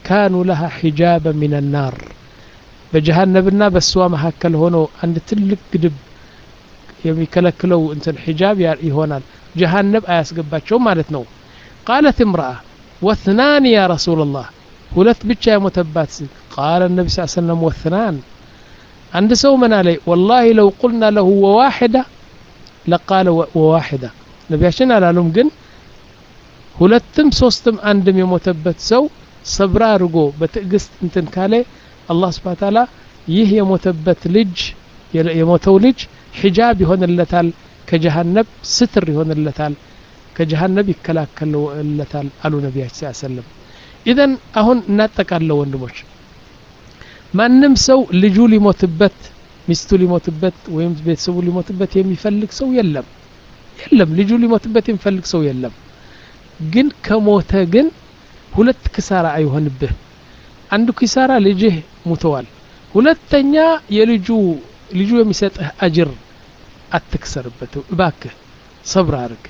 Speaker 1: كانوا لها حجابا من النار بجهنمنا بسوا مهكل هونو عند تلك قدب የሚከለክለው እንትን ሒጃብ ይሆናል ጀሃነም አያስገባቸውም ማለት ነው قالت امرأة واثنان يا رسول الله ሁለት ብቻ የሞተባት قال النبي صلى الله عليه وسلم واثنان عند سو من علي والله لو قلنا له وواحدة لقال وواحدة ነቢያችን አላሉም ግን ሁለትም ሶስትም አንድም የሞተበት ሰው ሰብራ አድርጎ በትዕግስት እንትን ካለ አላህ Subhanahu Wa Ta'ala ይህ የሞተበት ልጅ የሞተው ልጅ ሒጃብ ይሆንለታል ከጀሃነም ስትር ይሆንለታል ከጀሃነም ይከላከልለታል አሉ ነብያችን ሰለላሁ ዐለይሂ ወሰለም ኢዘን አሁን እናጠቃለው ወንድሞች ማንም ሰው ልጁ ሊሞትበት ሚስቱ ሊሞትበት ወይም ቤተሰቡ ሊሞትበት የሚፈልግ ሰው የለም የለም ልጁ ሊሞትበት የሚፈልግ ሰው የለም ግን ከሞተ ግን ሁለት ክሳራ አይሆንብህ አንዱ ክሳራ ልጅህ ሙተዋል ሁለተኛ የልጁ ልጁ የሚሰጥህ አጅር አትክሰርበት እባክህ ሰብር አድርግ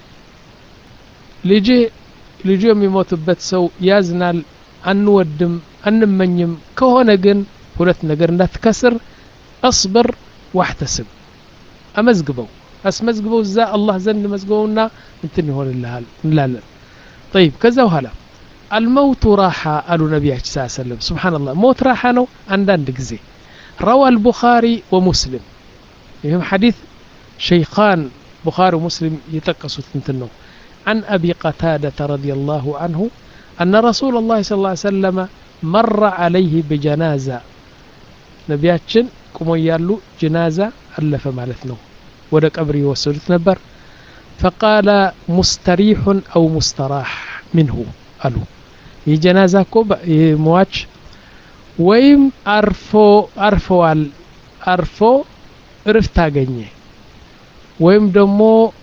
Speaker 1: ልጅ ልጁ የሚሞትበት ሰው ያዝናል አንወድም አንመኝም ከሆነ ግን ሁለት ነገር እንዳትከስር اصبر واحتسب امزغبው اسمزغبው እዛ አላህ ዘንድ መዝገውና እንትን ይሆንልሃል እንላለን طيب ከዛ በኋላ الموت راحه قالوا ነብያችን ሰለላሁ ዐለይሂ ወሰለም سبحان الله موت راحه ነው አንዳንድ ጊዜ روى البخاري ومسلم يهم حديث شيخان بخاري ومسلم يتقصوا تنتنو عن أبي قتادة رضي الله عنه أن رسول الله صلى الله عليه وسلم مر عليه بجنازة نبياتشن كمو يالو جنازة ألف مالتنو ودك أبري وسلت نبر فقال مستريح أو مستراح منه قالوا هي جنازة كوب مواتش ወይም አርፎ አርፈዋል አርፎ እርፍት አገኘ ወይም ደግሞ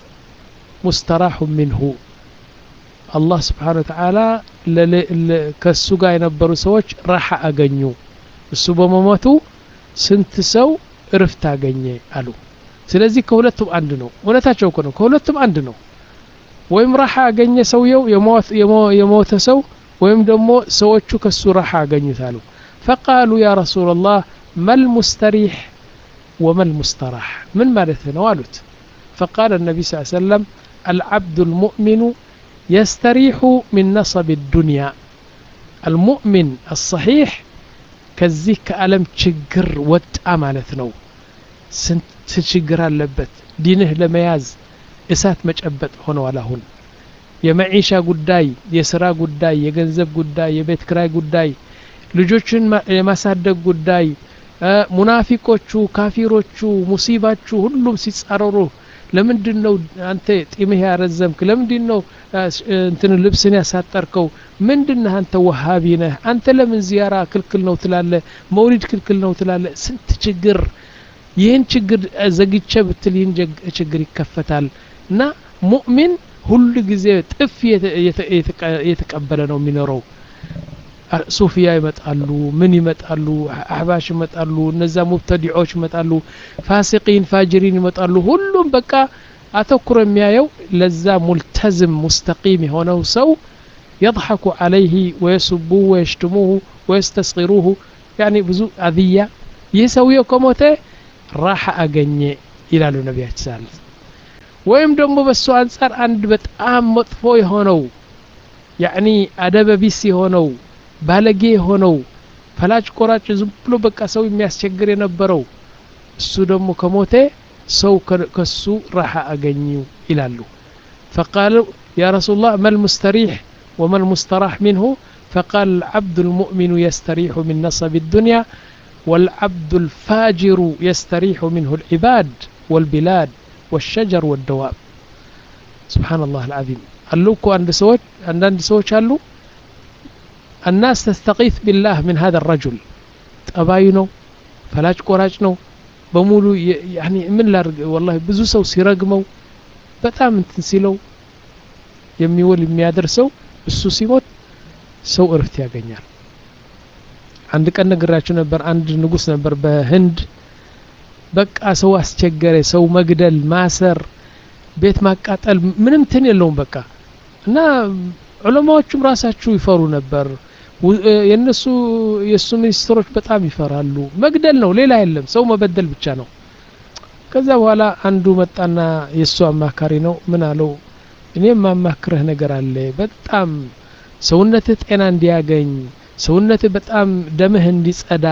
Speaker 1: ሙስተራሁ منه አላህ Subhanahu Wa Ta'ala ከሱ ጋር የነበሩ ሰዎች راحة አገኙ እሱ በመሞቱ ስንት ሰው እርፍት አገኘ አሉ ስለዚህ ከሁለቱም አንድ ነው እውነታቸው እኮ ነው ከሁለቱም አንድ ነው ወይም راحة አገኘ ሰውየው የሞት የሞተ ሰው ወይም ደግሞ ሰዎቹ ከሱ راحة አገኙት አሉ فقالوا يا رسول الله ما المستريح وما المستراح من مالتنا والوت فقال النبي صلى الله عليه وسلم العبد المؤمن يستريح من نصب الدنيا المؤمن الصحيح كذيك ألم تشجر وطأ مالتنا سنت تشجر اللبت دينه لمياز إسات مجأبت هون ولا هون የመዒሻ ጉዳይ የሥራ ጉዳይ የገንዘብ ጉዳይ የቤት ክራይ ጉዳይ ልጆችን የማሳደግ ጉዳይ ሙናፊቆቹ ካፊሮቹ ሙሲባቹ ሁሉም ሲጻረሩ ለምንድነው አንተ ጢምህ ያረዘምክ ለምንድነው እንትን ልብስን ያሳጠርከው ምንድነው አንተ ወሃቢ ነህ አንተ ለምን ዚያራ ክልክል ነው ትላለ መውሊድ ክልክል ነው ትላለ ስንት ችግር ይህን ችግር ዘግቼ ብትል ይህን ችግር ይከፈታል እና ሙእሚን ሁሉ ጊዜ ጥፍ የተቀበለ ነው የሚኖረው ሱፊያ ይመጣሉ ምን ይመጣሉ አህባሽ ይመጣሉ እነዛ ሙብተዲዖች ይመጣሉ ፋሲቂን ፋጅሪን ይመጣሉ ሁሉም በቃ አተኩረ የሚያየው ለዛ ሙልተዝም ሙስተቂም የሆነው ሰው يضحك عليه ويسبوه ويشتموه ويستصغروه يعني ብዙ አذያ ይሰውየው ከሞተ راحة አገኘ ይላሉ ነብያችን ሰለላሁ ወይም ደግሞ በሱ አንፃር አንድ በጣም መጥፎ የሆነው يعني አደበ ቢስ የሆነው ባለጌ ሆነው ፈላጭ ቆራጭ ዝም ብሎ በቃ ሰው የሚያስቸግር የነበረው እሱ ደግሞ ከሞተ ሰው ከሱ راحة አገኙ ይላሉ فقالوا يا رسول الله ما المستريح وما المستراح منه فقال العبد المؤمن يستريح من نصب الدنيا والعبد الفاجر يستريح منه العباد والبلاد والشجر والدواب سبحان الله العظيم قالوكو عند سوت عند سوت قالوا الناس تستغيث بالله من هذا الرجل طباينو فلاج قراጭ ነው በሙሉ يعني من لا والله ብዙ ሰው ሲረግመው በጣም እንትን ሲለው የሚወል የሚያደርሰው እሱ ሲሞት ሰው እርፍት ያገኛል አንድ ቀን ነግራችሁ ነበር አንድ ንጉስ ነበር በህንድ በቃ ሰው አስቸገረ ሰው መግደል ማሰር ቤት ማቃጠል ምንም ትን የለውም በቃ እና ዑለማዎቹም ራሳቸው ይፈሩ ነበር የነሱ የሱ ሚኒስትሮች በጣም ይፈራሉ መግደል ነው ሌላ የለም ሰው መበደል ብቻ ነው ከዛ በኋላ አንዱ መጣና የሱ አማካሪ ነው ምን አለው እኔም ማማክረህ ነገር አለ በጣም ሰውነትህ ጤና እንዲያገኝ ሰውነትህ በጣም ደምህ እንዲጸዳ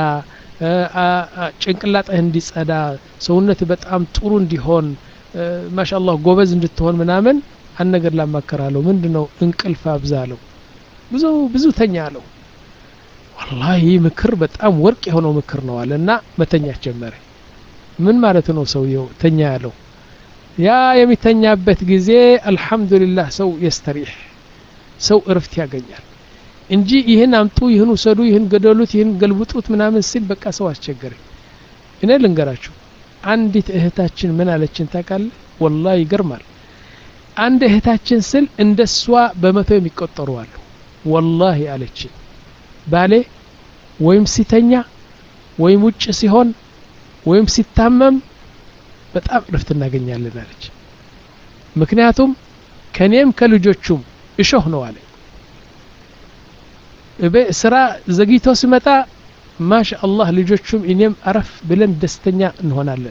Speaker 1: ጭንቅላትህ እንዲጸዳ ሰውነትህ በጣም ጥሩ እንዲሆን ማሻአላህ ጎበዝ እንድትሆን ምናምን አንድ ነገር ላማከራለሁ ምንድነው እንቅልፍ አብዛለው ብዙ ብዙ ተኛ አለው والله ምክር በጣም ወርቅ የሆነው ምክር ነው አለና መተኛ ጀመረ ምን ማለት ነው ሰውየው ተኛ ያለው ያ የሚተኛበት ጊዜ አልহামዱሊላህ ሰው يستريح ሰው እረፍት ያገኛል እንጂ ይሄን አምጡ ይሄን ወሰዱ ይሄን ገደሉት ይሄን ገልብጡት ምናምን ሲል በቃ ሰው አስቸገረ እኔ ልንገራችሁ አንዲት እህታችን ምን አለችን ታውቃለ والله ይገርማል አንድ እህታችን ስል እንደሷ በመቶ የሚቆጠሩ አሉ والله አለችን ባሌ ወይም ሲተኛ ወይም ውጭ ሲሆን ወይም ሲታመም በጣም እረፍት እናገኛለን አለች ምክንያቱም ከኔም ከልጆቹም እሾህ ነው አለ ስራ ዘግይቶ ሲመጣ ማሻአላህ ልጆቹም እኔም አረፍ ብለን ደስተኛ እንሆናለን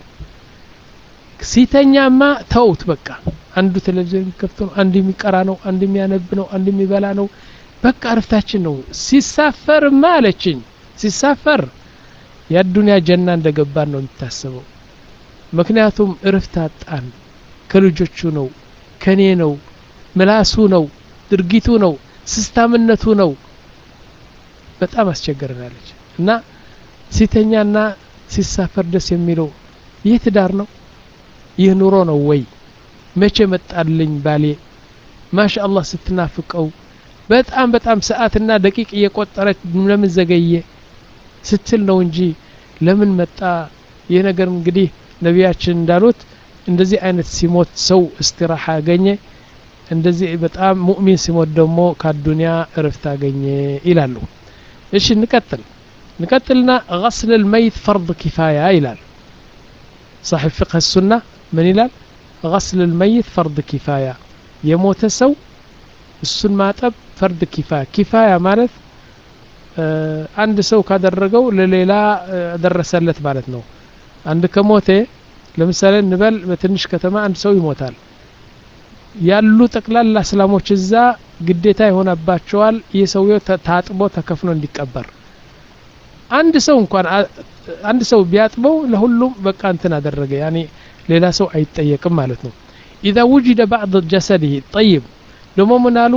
Speaker 1: ሲተኛማ ተውት በቃ አንዱ ቴሌቪዥን ከፍቶ ነው አንዱ የሚቀራ ነው አንዱ የሚያነብ ነው አንዱ የሚበላ ነው በቃ አረፍታችን ነው ሲሳፈርማ አለችኝ ሲሳፈር የዱንያ ጀና እንደገባን ነው የምታስበው ምክንያቱም እረፍት አጣን ከልጆቹ ነው ከኔ ነው ምላሱ ነው ድርጊቱ ነው ሲስታምነቱ ነው በጣም አስቸገረናለች እና ሲተኛና ሲሳፈር ደስ የሚለው ይህ ትዳር ነው ይህ ኑሮ ነው ወይ መቼ መጣልኝ ባሌ ማሻአላህ ስትናፍቀው በጣም በጣም ሰዓትና ደቂቅ እየቆጠረች ለምን ዘገየ ስትል ነው እንጂ ለምን መጣ ይሄ ነገር እንግዲህ ነቢያችን እንዳሉት እንደዚህ አይነት ሲሞት ሰው استراحه ያገኘ እንደዚህ በጣም ሙእሚን ሲሞት ደግሞ ከዱንያ እረፍት ያገኘ ይላሉ እሺ እንቀጥል نقتلنا غسل الميت فرض كفاية إلال صاحب فقه السنة من إلال غسل الميت فرض كفاية يموت سو السن ماتب فرض كفاية كفاية مالت آه عند سو كادرقو لليلا درسلت مالتنا عند كموته لمثلا نبل بتنش كتما عند سو يموتال ያሉ ጠቅላላ እስላሞች እዛ ግዴታ ይሆንባቸዋል የሰውየው ታጥቦ ተከፍኖ እንዲቀበር አንድ ሰው እንኳን አንድ ሰው ቢያጥበው ለሁሉም በቃ እንትን አደረገ ያኒ ሌላ ሰው አይጠየቅም ማለት ነው اذا وجد بعض جسده طيب ደሞ ምናሉ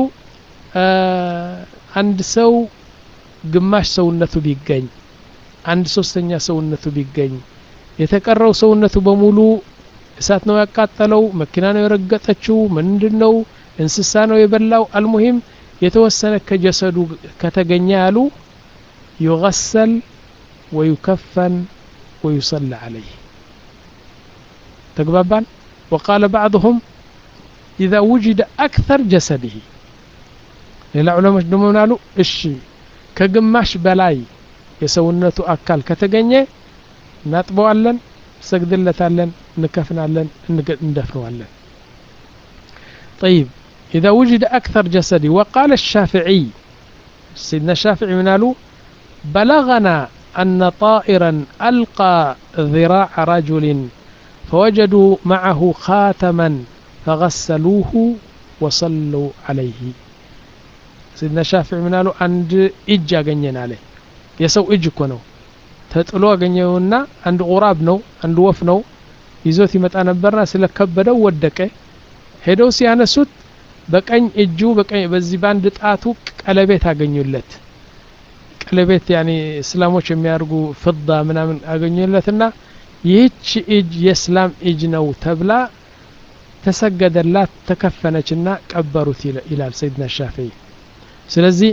Speaker 1: አንድ ሰው ግማሽ ሰውነቱ ቢገኝ አንድ ሶስተኛ ሰውነቱ ቢገኝ የተቀረው ሰውነቱ በሙሉ እሳት ነው ያቃጠለው መኪና ነው የረገጠችው ምንድነው እንስሳ ነው የበላው አልሙሂም የተወሰነ ከጀሰዱ ከተገኘ ያሉ يغسل ويكفن ويصلى عليه تقبابان وقال بعضهم إذا وجد أكثر جسده العلماء دمون قالوا الشي كقماش بلاي يسونته أكل كتغنيه نطبوالن سجدلتالن نكفنالن ندفنوالن طيب إذا وجد أكثر جسدي وقال الشافعي سيدنا الشافعي من قالوا بلغنا أن طائرا ألقى ذراع رجل فوجدوا معه خاتما فغسلوه وصلوا عليه سيدنا الشافعي من قالوا عند إجا قنين عليه يسو إج كونو ተጥሎ አገኘውና አንድ ቁራብ ነው አንድ ወፍ ነው ይዞት ይመጣ ነበርና ስለከበደው ወደቀ ሄደው ሲያነሱት በቀኝ እጁ በቀኝ በዚህ ባንድ ጣቱ ቀለበት አገኙለት ቀለበት ያኒ እስላሞች የሚያርጉ ፍዳ ምናምን አገኙለትና ይህች እጅ የእስላም እጅ ነው ተብላ ተሰገደላት ተከፈነችና ቀበሩት ይላል ሰይድና ሻፊዒ ስለዚህ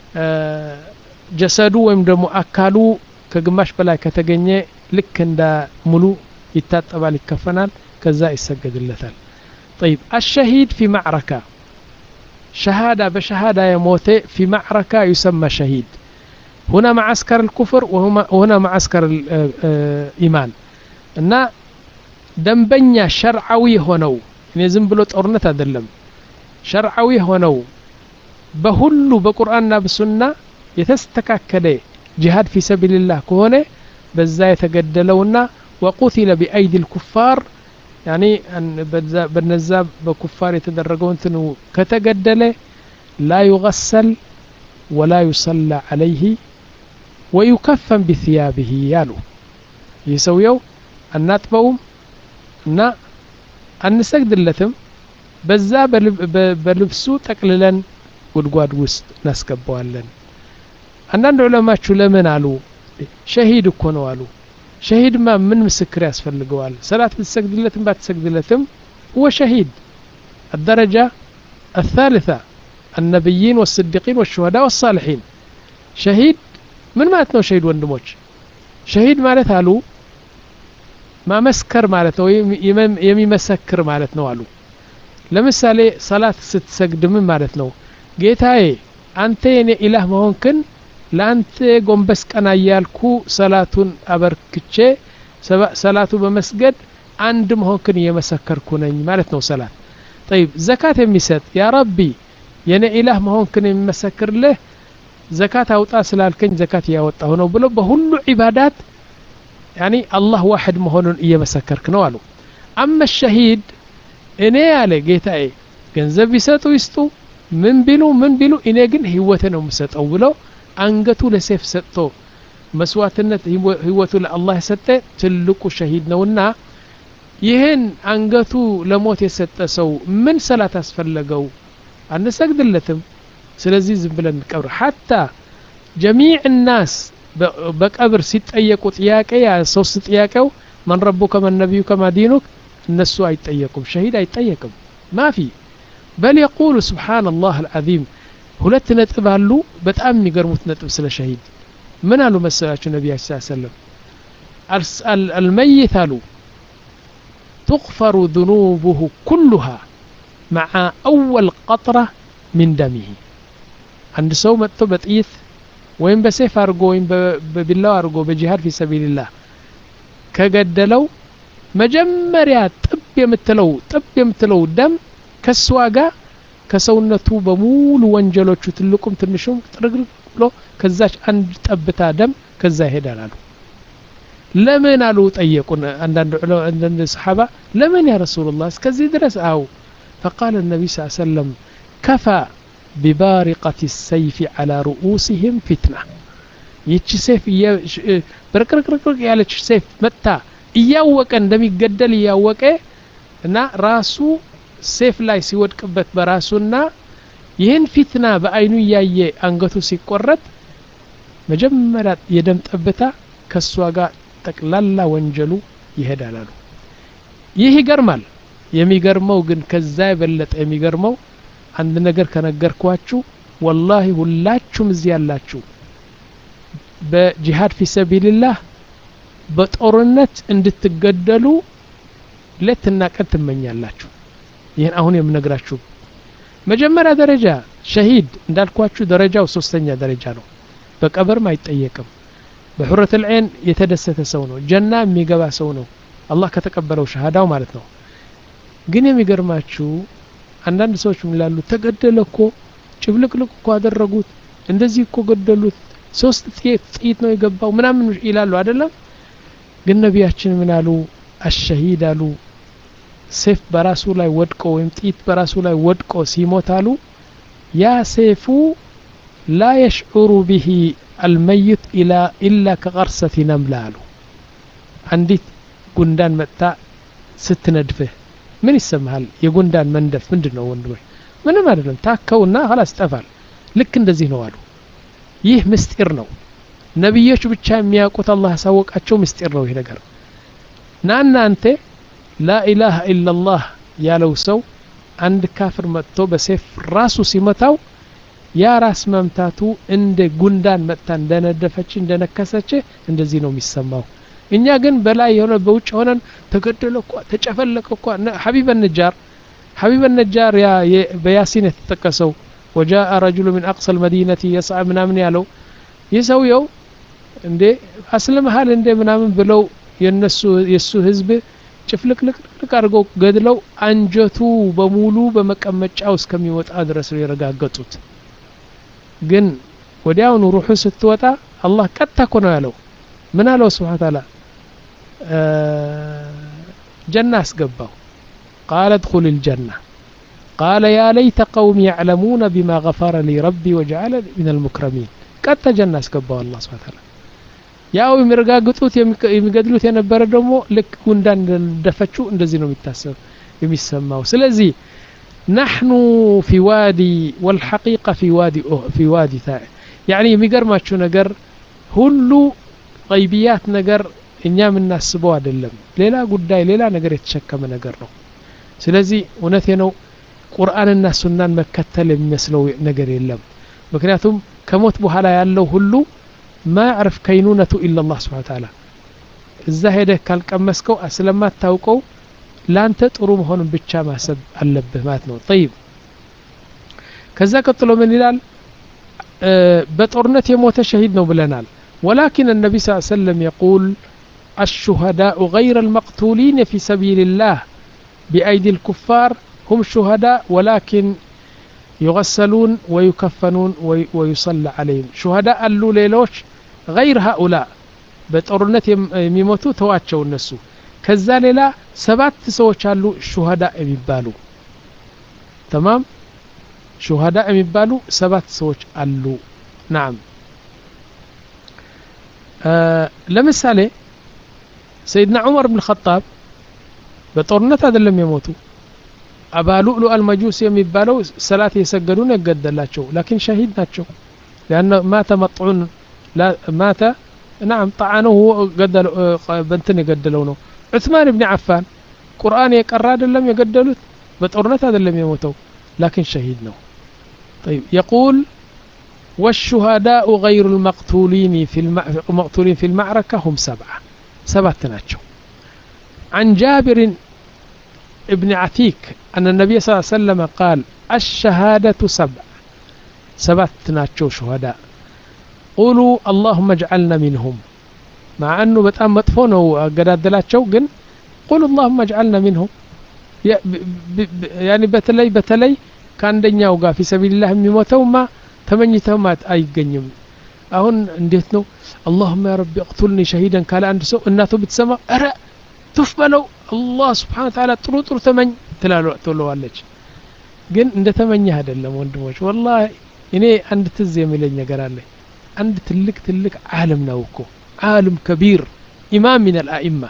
Speaker 1: ጀሰዱ ወይም ደግሞ አካሉ ከግማሽ በላይ ከተገኘ ልክ እንደ ሙሉ ይታጠባል ይከፈናል ከዛ ይሰገድለታል طيب الشهيد في معركة شهادة بشهادة يموت في معركة يسمى شهيد هنا معسكر الكفر وهنا معسكر الإيمان إن دنبنيا شرعوي هنو يعني زنبلو ጦርነት አይደለም شرعوي هنو بهلو بقرآننا بسنة የተስተካከለ ጂሃድ ፊ ሰቢልላህ ከሆነ በዛ የተገደለውና ወቁቲለ ቢአይዲ الكفار يعني በነዛ በኩፋር የተደረገው እንትኑ ከተገደለ لا يغسل ولا يصلى عليه ويكفن بثيابه ያሉ ይሰውየው አናጥበውም እና አንሰግድለትም በዛ በልብሱ ጠቅልለን ጉድጓድ ውስጥ እናስገባዋለን አንዳንድ ዑለማችሁ ለምን አሉ ሸሂድ እኮ ነው አሉ ሸሂድ ማ ምን ምስክር ያስፈልገዋል ሰላት ብትሰግድለትም ባትሰግድለትም هو شهيد الدرجة الثالثة النبيين والصديقين والشهداء والصالحين شهيد من ማለት ነው ሸሂድ ወንድሞች ሸሂድ ማለት አሉ ማመስከር ማለት ነው የሚመሰክር ማለት ነው አሉ ለምሳሌ ሰላት ስትሰግድ ምን ማለት ነው ጌታዬ አንተ የኔ ኢላህ መሆንክን ላንተ ጎንበስ ቀና ያልኩ ሰላቱን አበርክቼ ሰላቱ በመስገድ አንድ መሆንክን የመሰከርኩ ነኝ ማለት ነው ሰላት طيب ዘካት የሚሰጥ ያ ረቢ የኔ ኢላህ መሆንክን የሚመሰክርልህ ዘካት አውጣ ስላልከኝ ዘካት ያወጣው ነው ብሎ በሁሉ ዒባዳት يعني الله واحد መሆኑን እየመሰከርክ ነው አሉ አማ الشهيد እኔ ያለ ጌታዬ ገንዘብ ይሰጡ ይስጡ ምን ቢሉ ምን ቢሉ እኔ ግን ህይወቴ ነው የምሰጠው ብሎ አንገቱ ለሰይፍ ሰጥቶ መስዋዕትነት ህይወቱ ለአላህ ሰጠ ትልቁ ሸሂድ ነውና ይሄን አንገቱ ለሞት የሰጠ ሰው ምን ሰላት አስፈለገው አንሰግድለትም ስለዚህ ዝም ብለን ቀብር حتى جميع الناس በቀብር ሲጠየቁ ጥያቄ ያ ሶስት ጥያቄው ማን ረቡከ ማን ነብዩከ ማ ዲኑክ እነሱ አይጠየቁም ሸሂድ አይጠየቅም ማፊ بل يقول سبحان الله العظيم ሁለት ነጥብ አሉ በጣም የሚገርሙት ነጥብ ስለ ሸሂድ ምን አሉ መሰላችሁ ነብዩ ሰለላሁ ዐለይሂ ወሰለም الميت አሉ تغفر ذنوبه كلها مع أول قطرة من دمه عند ሰው መጥቶ በጥይት ወይም በሰይፍ አርጎ ወይም በቢላው አርጎ በጂሃድ في سبيل الله ከገደለው መጀመሪያ ጥብ የምትለው ጥብ የምትለው ደም ከስዋጋ ከሰውነቱ በሙሉ ወንጀሎቹ ትልቁም ትንሹም ጥርግርግ ብሎ ከዛች አንድ ጠብታ ደም ከዛ ይሄዳል አሉ ለምን አሉ ጠየቁን አንዳንድ አንዳንድ ሰሃባ ለምን ያ ረሱላህ እስከዚህ ድረስ አው فقال النبي صلى الله عليه وسلم كفى ببارقة السيف على رؤوسهم فتنة ይቺ ሰይፍ በርቅርቅርቅ ያለች ሰይፍ መታ እያወቀ እንደሚገደል እያወቀ እና ራሱ ሰይፍ ላይ ሲወድቅበት በራሱና ይህን ፊትና በአይኑ ያየ አንገቱ ሲቆረጥ መጀመሪያ የደም ጠብታ ከሷ ጋር ጠቅላላ ወንጀሉ ይሄዳል አሉ ይህ ይገርማል የሚገርመው ግን ከዛ የበለጠ የሚገርመው አንድ ነገር ከነገርኳችሁ والله ሁላችሁም እዚህ ያላችሁ በጂሃድ في سبيل الله በጦርነት እንድትገደሉ ለትና ቀን ትመኛላችሁ ይሄን አሁን የምነግራችሁ መጀመሪያ ደረጃ ሸሂድ እንዳልኳችሁ ደረጃው ሶስተኛ ደረጃ ነው በቀብርም አይጠየቅም በሁረት العين የተደሰተ ሰው ነው ጀና የሚገባ ሰው ነው አላህ ከተቀበለው ሸሃዳው ማለት ነው ግን የሚገርማችሁ አንዳንድ ሰዎች ምን ይላሉ ተገደለኮ ጭብልቅልቅ እኮ አደረጉት እንደዚህ እኮ ገደሉት ሶስት ጥይት ነው የገባው ምናምን ይላሉ አይደለም ግን ነብያችን ምን አሉ الشهيد አሉ ሰይፍ በራሱ ላይ ወድቆ ወይም ጥይት በራሱ ላይ ወድቆ ሲሞታሉ ያ ሰይፉ لا يشعر به الميت إلا إلا كغرسة نملة አሉ አንዲት ጉንዳን መጣ ስትነድፍህ ምን ይሰማሃል የጉንዳን መንደፍ ምንድነው ወንድሞች ምንም አይደለም ታከውና خلاص ጠፋል ልክ እንደዚህ ነው አሉ ይህ ምስጢር ነው ነብዮች ብቻ የሚያውቁት አላህ ያሳወቃቸው ምስጢር ነው ይሄ ነገር ናና አንተ لا إله إلا الله ያለው ሰው አንድ ካፍር መጥቶ በሰይፍ ራሱ ሲመታው ያ ራስ መምታቱ እንደ ጉንዳን መጣ እንደነደፈች እንደነከሰች እንደዚህ ነው የሚሰማው እኛ ግን በላይ የሆነ በውጭ ሆነን ተገደለኮ ተጨፈለከኮ ሐቢብ النجار ሐቢብ النجار ያ በያሲን የተጠቀሰው وجاء رجل من أقصى المدينة يسعى ምናምን ያለው ይሰውየው እንዴ አስለምሃል እንደ ምናምን ብለው የነሱ የሱ ህዝብ ጭፍልቅልቅ አድርገው ገድለው አንጀቱ በሙሉ በመቀመጫው እስከሚወጣ ድረስ ነው የረጋገጡት ግን ወዲያውኑ ሩሑ ስትወጣ አላህ ቀጥታ እኮ ነው ያለው ምን አለው ሱብሓነሁ ወተዓላ ጀና አስገባው ቃለ ادخل الجنة قال يا ليت قوم يعلمون بما غفر لي ربي وجعلني من المكرمين ቀጥታ ጀና አስገባው አላህ ሱብሓነሁ ወተዓላ ያው የሚረጋግጡት የሚገድሉት የነበረ ደግሞ ልክ ጉንዳን እንደደፈቹ እንደዚህ ነው የሚታሰብ የሚሰማው ስለዚህ نحن في وادي والحقيقة في وادي في وادي ثاني يعني የሚገርማችሁ ነገር ሁሉ غيبيات ነገር እኛ የምናስበው አይደለም ሌላ ጉዳይ ሌላ ነገር የተሸከመ ነገር ነው ስለዚህ እውነቴ ነው ቁርአንና ሱናን መከተል የሚመስለው ነገር የለም ምክንያቱም ከሞት በኋላ ያለው ሁሉ ما يعرف كينونة إلا الله سبحانه وتعالى እዛ ሄደህ ካልቀመስከው ስለማታውቀው ላንተ ጥሩ መሆን ብቻ ማሰብ አለብህ ማለት ነው طيب ከዛ ቀጥሎ ምን ይላል በጦርነት የሞተ ሸሂድ ነው ብለናል ولكن النبي صلى الله عليه وسلم يقول الشهداء غير المقتولين في سبيل الله بأيدي الكفار هم شهداء ولكن يغسلون ويكفنون ويصلى عليهم شهداء اللو ليلوش غير هؤلاء بطرنت يموتوا تواتشوا النسو كذا لا سبات سوچ አሉ شهداء የሚባሉ تمام شهداء የሚባሉ سبات سوچ አሉ نعم آه ለምሳሌ سيدنا عمر بن الخطاب በጦርነት አይደለም የሞቱ አባ ሉዕሉዕ አልመጁስ የሚባለው ሰላት የሰገዱ ነው ገደላቸው لكن شهيد ናቸው لأن مات مطعون لا مات نعم طعنه قدل بنتن يقدلوا ነው عثمان بن عفان قرآن يقرأ አይደለም የገደሉት በጦርነት አይደለም የሞተው لكن شهيد ነው طيب يقول والشهداء غير المقتولين في المقتولين في المعركة هم سبعة سبعة ናቸው عن جابر ابن عتيك أن النبي صلى الله عليه وسلم قال الشهادة سبع سبعة ናቸው شهداء قولوا اللهم اجعلنا منهم مع أنه بتأم مطفو ነው አገዳደላቸው ግን قولوا اللهم اجعلنا منهم يعني በተለይ በተለይ ከአንደኛው ጋር في سبيل الله የሚሞተውማ ተመኝተው ማት አይገኝም አሁን እንዴት ነው اللهم يا رب اقتلني شهيدا ካለ አንድ ሰው እናቱ ብትሰማ አረ ቱፍ በለው الله سبحانه وتعالى ጥሩ ጥሩ ተመኝ ትላለች ግን እንደ ተመኘህ አይደለም ወንድሞች والله እኔ አንድ ትዝ የሚለኝ ነገር አለ አንድ ትልቅ ትልቅ ዓለም ነው እኮ ዓለም كبير ኢማም من الائمه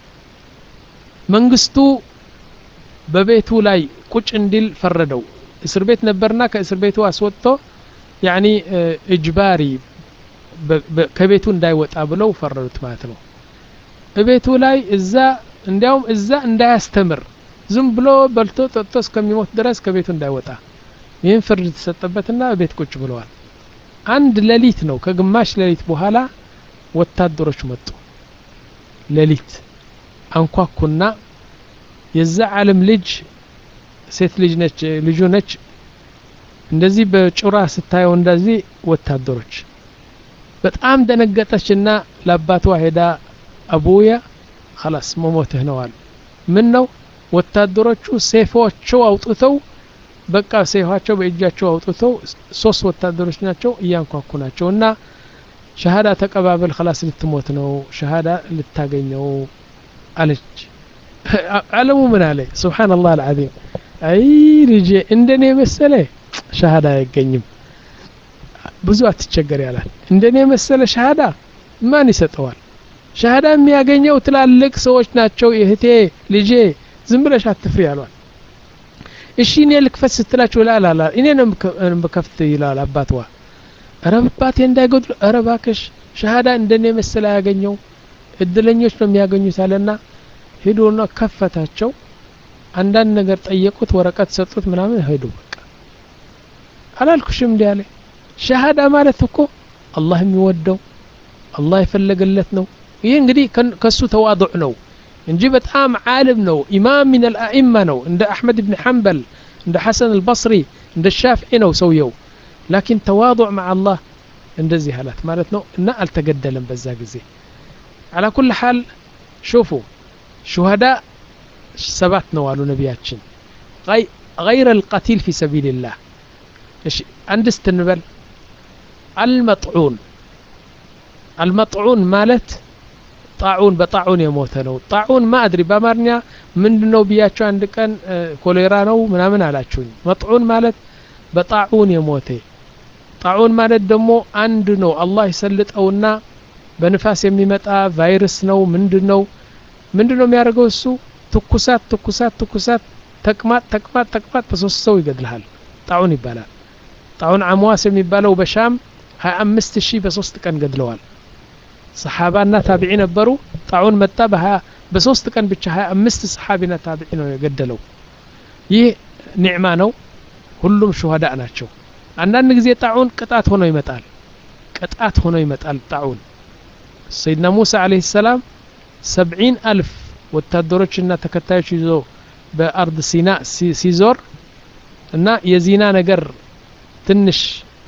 Speaker 1: መንግስቱ በቤቱ ላይ ቁጭ እንዲል ፈረደው እስር ቤት ነበርና ከእስር ቤቱ አስወጥቶ يعني እጅባሪ ከቤቱ እንዳይወጣ ብለው ፈረዱት ማለት ነው በቤቱ ላይ እዛ እንዲያውም እዛ እንዳያስተምር ዝም ብሎ በልቶ ጠጥቶ እስከሚሞት ድረስ ከቤቱ እንዳይወጣ ይህን ፍርድ ተሰጠበትና ቤት ቁጭ ብለዋል አንድ ሌሊት ነው ከግማሽ ሌሊት በኋላ ወታደሮች መጡ ሌሊት አንኳኩና የዛ ዓለም ልጅ ሴት ልጅ ነች ልጁ ነች እንደዚህ በጩራ ስታየው እንደዚህ ወታደሮች በጣም ደነገጠችና ለአባቷ ሄዳ አቡያ خلاص መሞትህ ነው አሉ ምን ነው ወታደሮቹ ሰይፎቻቸው አውጥተው በቃ ሰይፋቸው በእጃቸው አውጥተው ሶስት ወታደሮች ናቸው እያንኳኩ ናቸውና ሸሃዳ ተቀባበል خلاص ልትሞት ነው ሸሃዳ ልታገኘው አለች ዓለሙ ምን አለ ሱብሃንአላህ አልዓዚም አይ ልጄ እንደኔ መሰለ ሸሃዳ አይገኝም ብዙ አትቸገር ያላል እንደኔ መሰለ ሸሃዳ ማን ይሰጠዋል ሸሃዳ የሚያገኘው ትላልቅ ሰዎች ናቸው እህቴ ልጄ ዝም ብለሽ አትፍሪ ያሏል እሺ እኔ ልክፈት ስትላችሁ ላ ላ ላ እኔ ነው በከፍት ይላል አባቷ አረባቴ እንዳይጎድል አረባከሽ ሸሃዳ እንደኔ መሰለ ያገኘው እድለኞች ነው የሚያገኙት አለና ሄዶና ከፈታቸው አንዳንድ ነገር ጠየቁት ወረቀት ሰጡት ምናምን ሄዱ በቃ አላልኩሽም እንዴ አለ ሸሃዳ ማለት እኮ አላህ የሚወደው አላህ ይፈልግለት ነው ይሄ እንግዲህ ከሱ ተዋضع ነው እንጂ በጣም ዓለም ነው ኢማም من الائمه ነው እንደ አህመድ ኢብኑ ሐንበል እንደ ሐሰን አልበصري እንደ ሻፊዒ ነው ሰውየው لكن تواضع مع الله እንደዚህ ሐላት ማለት ነው እና አልተገደለም በዛ ጊዜ على كل حال شوفوا شهداء سبات ነው አሉ ነብያችን غير القتيل في سبيل الله እሺ አንድስ ትንበል المطعون المطعون مالت ጣዑን በጣዑን የሞተ ነው ጣዑን ማድሪ በአማርኛ ምንድነው ቢያቸው አንድ ቀን ኮሌራ ነው ምናምን አላችሁኝ መጥዑን ማለት በጣዑን የሞተ ጣዑን ማለት ደግሞ አንድ ነው አላህ ይሰልጠውና በንፋስ የሚመጣ ቫይረስ ነው ምንድነው ምንድነው የሚያደርገው እሱ ትኩሳት ትኩሳት ትኩሳት ተቅማጥ ተቅማጥ ተቅማጥ በሶስት ሰው ይገድልሃል ጣዑን ይባላል ጣዑን አምዋስ የሚባለው በሻም ሀያ አምስት ሺህ በሶስት ቀን ገድለዋል ሰሃባና ታቢዒ ነበሩ ጣዑን መጣ በሶስት ቀን ብቻ ሀያ አምስት ሰሃቢና ታቢዒ ነው የገደለው ይህ ኒዕማ ነው ሁሉም ሹሃዳ ናቸው አንዳንድ ጊዜ ጣዑን ቅጣት ሆኖ ይመጣል ቅጣት ሆኖ ይመጣል ጣዑን ሰይድና ሙሳ አለይሂ ሰላም ሰብዒን አልፍ ወታደሮችና ተከታዮች ይዞ በአርድ ሲና ሲዞር እና የዚና ነገር ትንሽ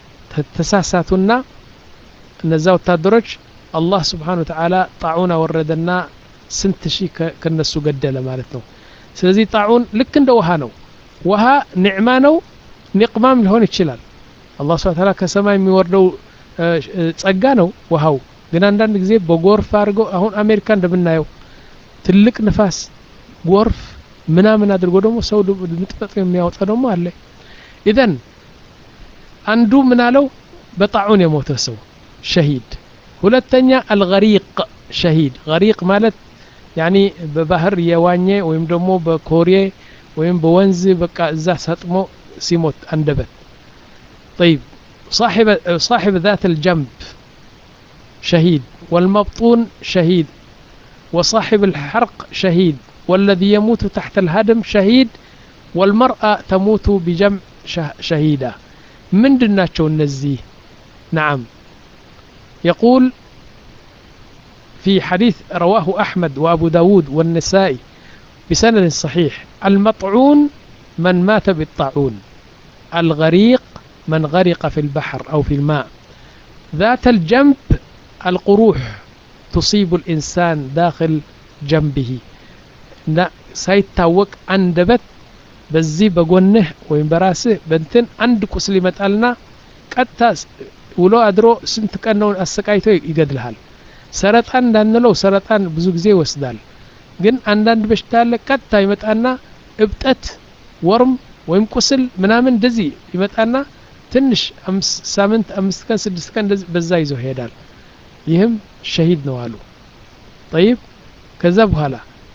Speaker 1: ተሳሳቱና እነዛ ወታደሮች አላህ Subhanahu Wa Ta'ala ጣዑን አወረደና ስንት ሺህ ከነሱ ገደለ ማለት ነው ስለዚህ ጣዑን ልክ እንደ ውሃ ነው ውሃ ኒዕማ ነው ንቅማም ሊሆን ይችላል አላህ Subhanahu Wa Ta'ala ከሰማይ የሚወርደው ጸጋ ነው ውሃው ግን አንዳንድ ጊዜ በጎርፍ አድርጎ አሁን አሜሪካ እንደምናየው ትልቅ ንፋስ ጎርፍ ምናምን አድርጎ ደግሞ ሰው ልጥፈጥ የሚያወጣ ደግሞ አለ ኢዘን አንዱ ምናለው በጣዑን የሞተ ሰው ሸሂድ ሁለተኛ አልገሪቅ ሸሂድ ገሪቅ ማለት يعني በባህር የዋኘ ወይም ደግሞ በኮሬ ወይም በወንዝ በቃ እዛ ሰጥሞ ሲሞት አንደበት طيب صاحب صاحب ذات الجنب شهيد والمبطون شهيد وصاحب الحرق شهيد والذي يموت تحت الهدم شهيد والمرأة تموت بجمع شهيدة من دناتشو النزيه نعم يقول في حديث رواه أحمد وأبو داود والنسائي بسند صحيح المطعون من مات بالطاعون الغريق من غرق في البحر أو في الماء ذات الجنب القروح تصيب الإنسان داخل جنبه سيتاوك عندبت بزي بقونه وين براسه بنتن عند كسلمت ألنا كتاس ولو أدرو سنت كأنه السكايتو يقدلها سرطان እንዳንለው سرطان ብዙ ጊዜ ይወስዳል ግን አንዳንድ በሽታ አለ ቀጥታ ይመጣና እብጠት ወርም ወይም ቁስል ምናምን እንደዚህ ይመጣና ትንሽ ሳምንት አምስት ቀን ስድስት ቀን በዛ ይዞ ሄዳል ይህም ሸሂድ ነው አሉ طيب ከዛ በኋላ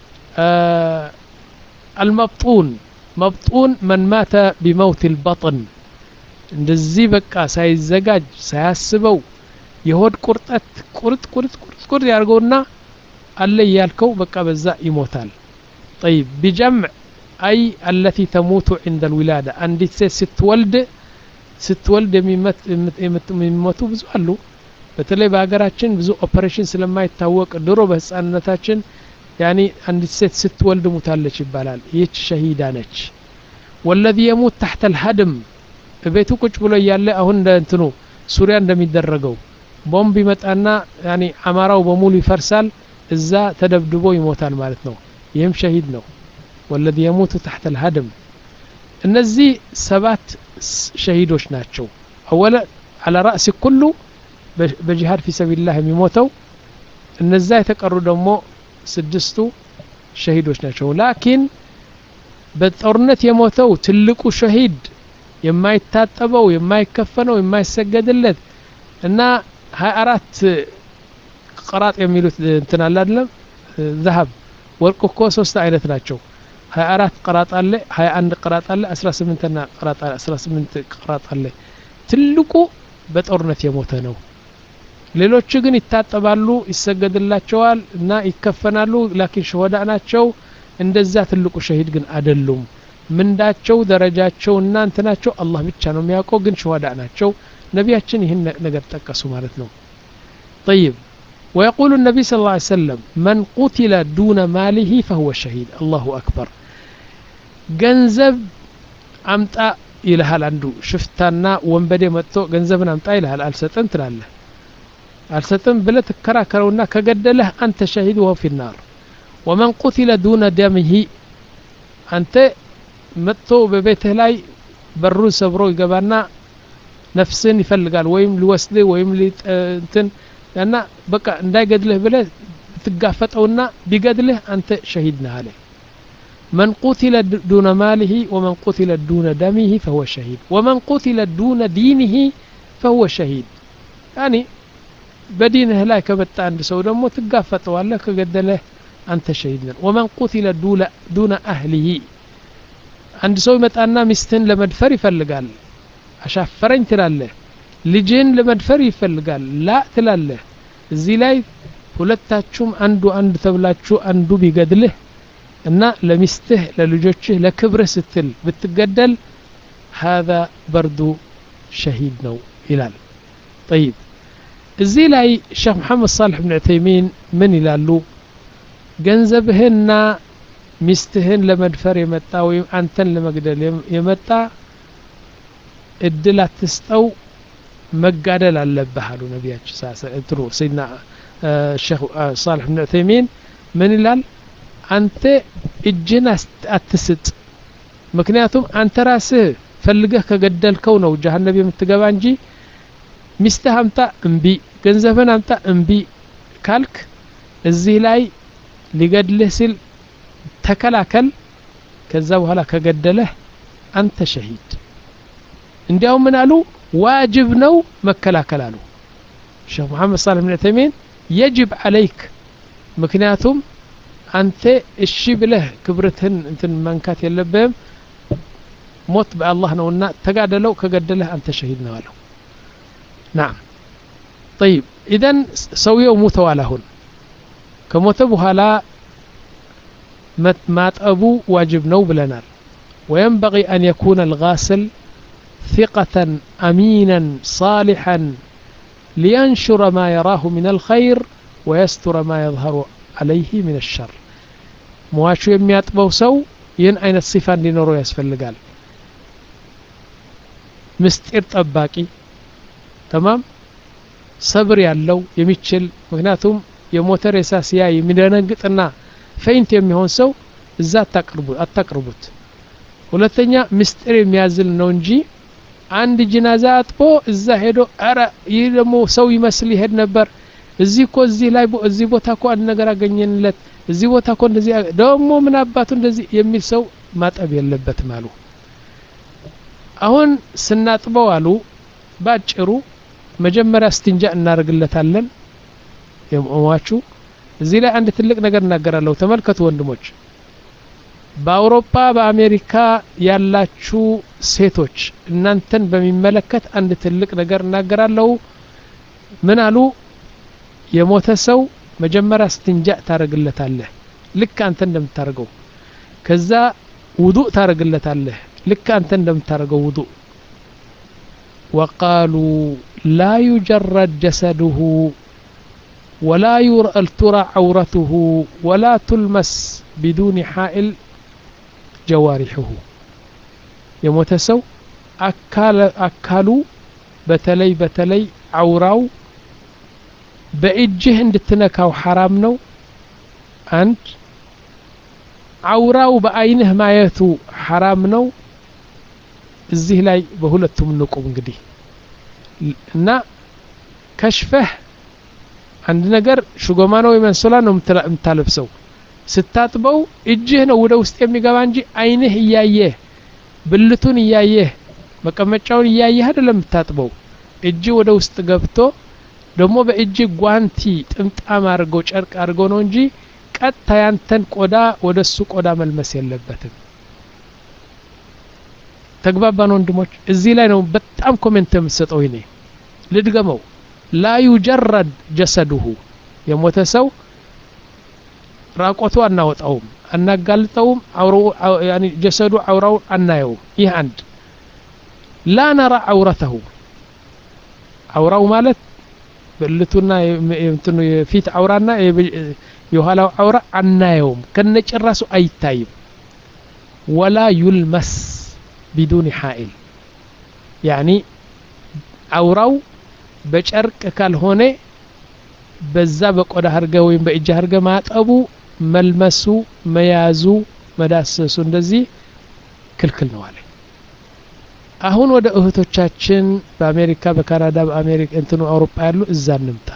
Speaker 1: المبطون مبطون من مات بموت البطن እንደዚህ በቃ ሳይዘጋጅ ሳያስበው የሆድ ቁርጠት ቁርጥ ቁርጥ ቁርጥ ቁርጥ ያርገውና አለ ያልከው በቃ በዛ ይሞታል طيب بجمع أي التي تموت عند الولادة عندي ستولد ستولد የሚመት የሚሞቱ ብዙ አሉ በተለይ በአገራችን ብዙ ኦፕሬሽን ስለማይታወቅ ድሮ በህፃንነታችን ያኒ አንዲት ሴት ስትወልድ ሙታለች ይባላል ይህች ሸሂዳ ነች والذي يموت تحت الهدم ቤቱ ቁጭ ብሎ ያለ አሁን እንትኑ ሱሪያ እንደሚደረገው ቦምብ ይመጣና ያኒ አማራው በሙሉ ይፈርሳል እዛ ተደብድቦ ይሞታል ማለት ነው ይህም ሸሂድ ነው والذي يموت تحت الهدم እነዚህ ሰባት ሸሂዶች ናቸው አወለ على راس كل بجهاد في سبيل الله የሚሞተው እነዛ የተቀሩ ደግሞ ስድስቱ ሸሂዶች ናቸው ላኪን በጦርነት የሞተው ትልቁ ሸሂድ የማይታጠበው የማይከፈነው የማይሰገድለት እና ሀያ አራት ቅራጥ የሚሉት እንትን አለ አይደለም ذهب ወርቅ እኮ ሶስት አይነት ናቸው ሀያ አራት ቅራጥ አለ ሀያ አንድ ቅራጥ አለ አስራ ስምንት እና ቅራጥ አለ አስራ ስምንት ቅራጥ አለ ትልቁ በጦርነት የሞተ ነው ሌሎች ግን ይታጠባሉ ይሰገድላቸዋል እና ይከፈናሉ ላኪን ሸሆዳ ናቸው እንደዛ ትልቁ ሸሂድ ግን አይደሉም ምንዳቸው ደረጃቸው እና እንትናቸው አላህ ብቻ ነው የሚያውቀው ግን ሸሆዳ ናቸው ነቢያችን ይህን ነገር ጠቀሱ ማለት ነው طيب ويقول النبي صلى الله عليه وسلم من قتل دون ماله فهو شهيد الله أكبر ገንዘብ አምጣ ይልሃል አንዱ ሽፍታና ወንበዴ መጥቶ ገንዘብን አምጣ ይልሃል አልሰጠን ትላለህ አልሰጠን ብለ ተከራከረውና ከገደለህ አንተ ሸሂድ ወሆ في النار ومن قتل دون دمه አንተ መጥቶ በቤትህ ላይ በሩን ሰብሮ ይገባና ነፍስን ይፈልጋል ወይም ሊወስድህ ወይም እንትን እና በቃ እንዳይገድልህ ብለህ ትጋፈጠውና ቢገድልህ አንተ ሸሂድ ነህ አለ من قتل دون ماله ومن قتل دون دمه فهو شهيد ومن قتل دون دينه فهو شهيد يعني بدينه لا كمت عند سو دمو تጋፈጠዋለህ ከገደለህ አንተ ሸሂድ ነህ ومن قتل دون أهله አንድ ሰው ይመጣና ሚስትን ለመድፈር ይፈልጋል አሻፈረኝ ትላለህ ልጅን ለመድፈር ይፈልጋል ላ ትላለህ እዚህ ላይ ሁለታችሁም አንዱ አንድ ተብላችሁ አንዱ ቢገድልህ እና ለሚስትህ ለልጆችህ ለክብርህ ስትል ብትገደል هذا برضو شهيد ነው ይላል طيب እዚህ ላይ ሼክ መሐመድ صالح بن عثيمين ምን ይላሉ ገንዘብህና ሚስትህን ለመድፈር የመጣ ወይም አንተን ለመግደል የመጣ እድል አትስጠው መጋደል አለብህ አሉ ነብያችን ሳሰጥሩ ሰይድና ሼክ صالح بن عثيمين ምን ይላል አንተ እጅን አትስጥ ምክንያቱም አንተ ራስህ ፈልገህ ከገደልከው ነው ጀሃነም የምትገባ እንጂ ሚስትህ አምጣ እምቢ ገንዘብህን አምጣ እምቢ ካልክ እዚህ ላይ ሊገድልህ ሲል ተከላከል ከዛ በኋላ ከገደለህ አንተ ሸሂድ እንዲያው ምን አሉ ዋጅብ ነው መከላከል አሉ ሼክ መሐመድ صالح بن عثيمين يجب عليك ምክንያቱም አንተ እሺ ብለህ ክብርትህን እንትን መንካት የለብህም ሞት በአላህ ነውና ተጋደለው ከገደለህ አንተ ሸሂድ ነው አለው نعم طيب اذا ሰውየው ሞተዋል አሁን ከሞተ በኋላ ማጠቡ ዋጅብ ነው ብለናል وينبغي أن يكون الغاسل ثقة أمينا صالحا لينشر ما يراه من الخير ويستر ما يظهر عليه من الشر مواشو የሚያጥበው ሰው ይህን አይነት ሲፋ እንዲኖረው ያስፈልጋል ምስጢር ጠባቂ تمام ሰብር ያለው የሚችል ምክንያቱም የሞተር የሳሲያ የሚደነግጥና ፈይንት የሚሆን ሰው እዛ አታቅርቡ አታቅርቡት ሁለተኛ ምስጢር የሚያዝል ነው እንጂ አንድ ጅናዛ አጥቦ እዛ ሄዶ አረ ይህ ደግሞ ሰው ይመስል ይሄድ ነበር እዚህ እኮ እዚህ ላይ እዚህ ቦታ እኮ አንድ ነገር አገኘንለት እዚህ ቦታ እኮ እንደዚህ ደግሞ ምን አባቱ እንደዚህ የሚል ሰው ማጠብ የለበትም አሉ አሁን ስናጥበው አሉ ባጭሩ መጀመሪያ እስቲንጃ እናደርግለታለን የሟቹ እዚህ ላይ አንድ ትልቅ ነገር እናገራለሁ ተመልከቱ ወንድሞች በአውሮፓ በአሜሪካ ያላችሁ ሴቶች እናንተን በሚመለከት አንድ ትልቅ ነገር እናገራለሁ ምን አሉ የሞተ ሰው መጀመሪያ እስቲንጃ ታደርግለታለህ ልክ አንተ እንደምታደርገው ከዛ ውዱእ ታደርግለታለህ ልክ አንተ እንደምታደርገው ውዱእ وقالوا لا يجرد جسده ولا ترى عورته ولا تلمس بدون حائل جوارحه يموت سو أكال أكالو بتلي بتلي عوراو بإجه اندتنكاو حرام نو أنت عوراو بأينه ما يتو حرام نو እዚህ ላይ በሁለቱም ንቁም እንግዲህ እና ከሽፈህ አንድ ነገር ሹጎማ ነው የመንሶላ ነው የምታለብሰው ስታጥበው እጅህ ነው ወደ ውስጥ የሚገባ እንጂ አይንህ እያየህ ብልቱን እያየህ መቀመጫውን እያየህ አይደለም የምታጥበው እጅ ወደ ውስጥ ገብቶ ደግሞ በእጅ ጓንቲ ጥምጣም አድርጎ ጨርቅ አድርጎ ነው እንጂ ቀጥታ ያንተን ቆዳ ወደሱ ቆዳ መልመስ የለበትም ተግባባን ወንድሞች እዚህ ላይ ነው በጣም ኮሜንት የምትሰጠው ይኔ ልድገመው لا يجرد جسده የሞተ ሰው ራቆቱ አናወጣውም አናጋልጠውም አውራው يعني جسዱ አውራው አናየው ይህ አንድ لا نرى عورته አውራው ማለት ብልቱና እንትኑ የፊት አውራና የኋላው አውራ አናየውም ከነጭራሱ አይታይም ولا يلمس بدون حائل يعني አውራው በጨርቅ ካልሆነ በዛ በቆዳ አርገ ወይም በእጅ አርገ ማጠቡ መልመሱ መያዙ መዳሰሱ እንደዚህ ክልክል ነው አለ አሁን ወደ እህቶቻችን በአሜሪካ በካናዳ በአሜሪካ እንትኑ አውሮፓ ያሉ እዛ እንምጣ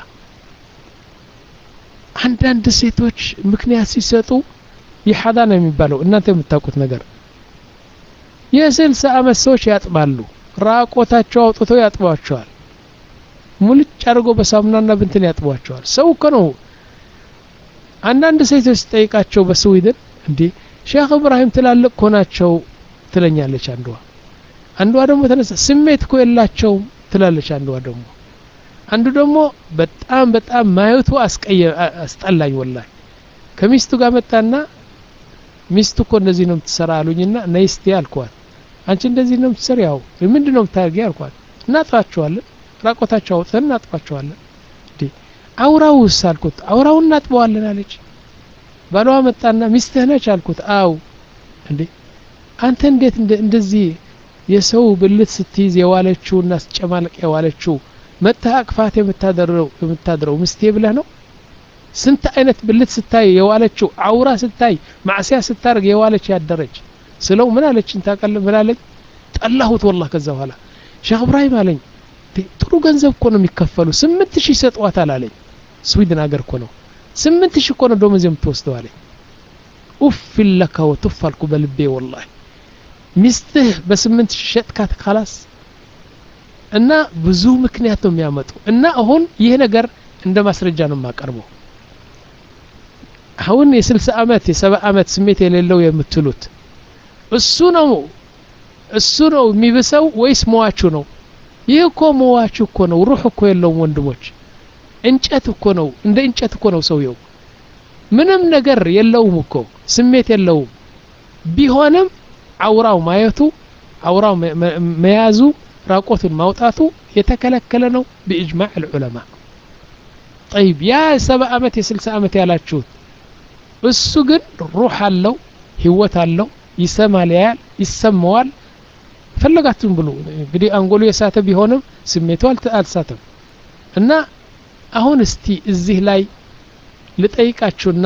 Speaker 1: አንዳንድ ሴቶች ምክንያት ሲሰጡ ይሐዳ ነው የሚባለው እናንተ የምታውቁት ነገር የስልሳ አመት ሰዎች ያጥባሉ ራቆታቸው አውጥተው ያጥባቸዋል ሙልጭ አድርጎ በሳሙናና ብንትን ያጥባቸዋል ሰው እኮ ነው አንዳንድ ሴቶች ጠይቃቸው በስዊድን እንዴ ሼክ ኢብራሂም ትላልቅ ኮናቸው ትለኛለች አንዷ አንዷ ደግሞ ተነሳ ስሜት እኮ የላቸው ትላለች አንዷ ደግሞ አንዱ ደግሞ በጣም በጣም ማየቱ አስቀየ አስጠላኝ ወላሂ ከሚስቱ ጋር መጣና ሚስቱ እኮ እንደዚህ ነው የምትሰራ አሉኝና ነይስቲ አልኳት አንቺ እንደዚህ ነው የምትሰሪው ምንድነው የምታርጊ አልኳት እናጥባቸዋለን ራቆታቸው አውጥተን እናጥባቸዋለን እንዴ አውራው ሳልኩት አውራውን እናጥበዋለን አለች ባሏ መጣና ሚስትህ ነች አልኩት አው እንዴ አንተ እንዴት እንደዚህ የሰው ብልት ስትይዝ የዋለችውና ስጨማለቅ የዋለችው መታ አቅፋት የምታደረው የምታደረው ምስቴ ብለህ ነው ስንት አይነት ብልት ስታይ የዋለችው አውራ ስታይ ማዕሲያ ስታርግ የዋለች ያደረች ስለው ምን አለችን ታቀል ምን አለኝ ጠላሁት والله ከዛ በኋላ ሼክ ኢብራሂም አለኝ ጥሩ ገንዘብ እኮ ነው የሚከፈሉ ስምንት ሺህ ሰጥዋታል አለኝ ስዊድን ሀገር እኮ ነው ስምንት ሺህ እኮ ነው ደሞዝ የምትወስደው አለኝ ኡፍ ለካ ወትፋልኩ በልቤ والله ሚስትህ በስምንት ሺህ ሸጥካት خلاص እና ብዙ ምክንያት ነው የሚያመጡ እና አሁን ይሄ ነገር እንደ ማስረጃ ነው የማቀርበው አሁን የ60 አመት የ70 አመት ስሜት የሌለው የምትሉት እሱ ነው እሱ ነው የሚብሰው ወይስ ሟቹ ነው ይሄ እኮ ሟቹ እኮ ነው ሩህ እኮ የለውም ወንድሞች እንጨት እኮ ነው እንደ እንጨት እኮ ነው ሰውየው ምንም ነገር የለውም እኮ ስሜት የለውም ቢሆንም አውራው ማየቱ አውራው መያዙ ራቆቱን ማውጣቱ የተከለከለ ነው በእጅማዕ العلماء طيب ያ ሰባ አመት የ60 አመት ያላችሁት እሱ ግን ሩህ አለው ህይወት አለው ይሰማል ያያል ይሰማዋል ፈለጋችሁን ብሉ እንግዲህ አንጎሉ የሳተ ቢሆንም ስሜቱ አልሳተም እና አሁን እስቲ እዚህ ላይ ልጠይቃችሁና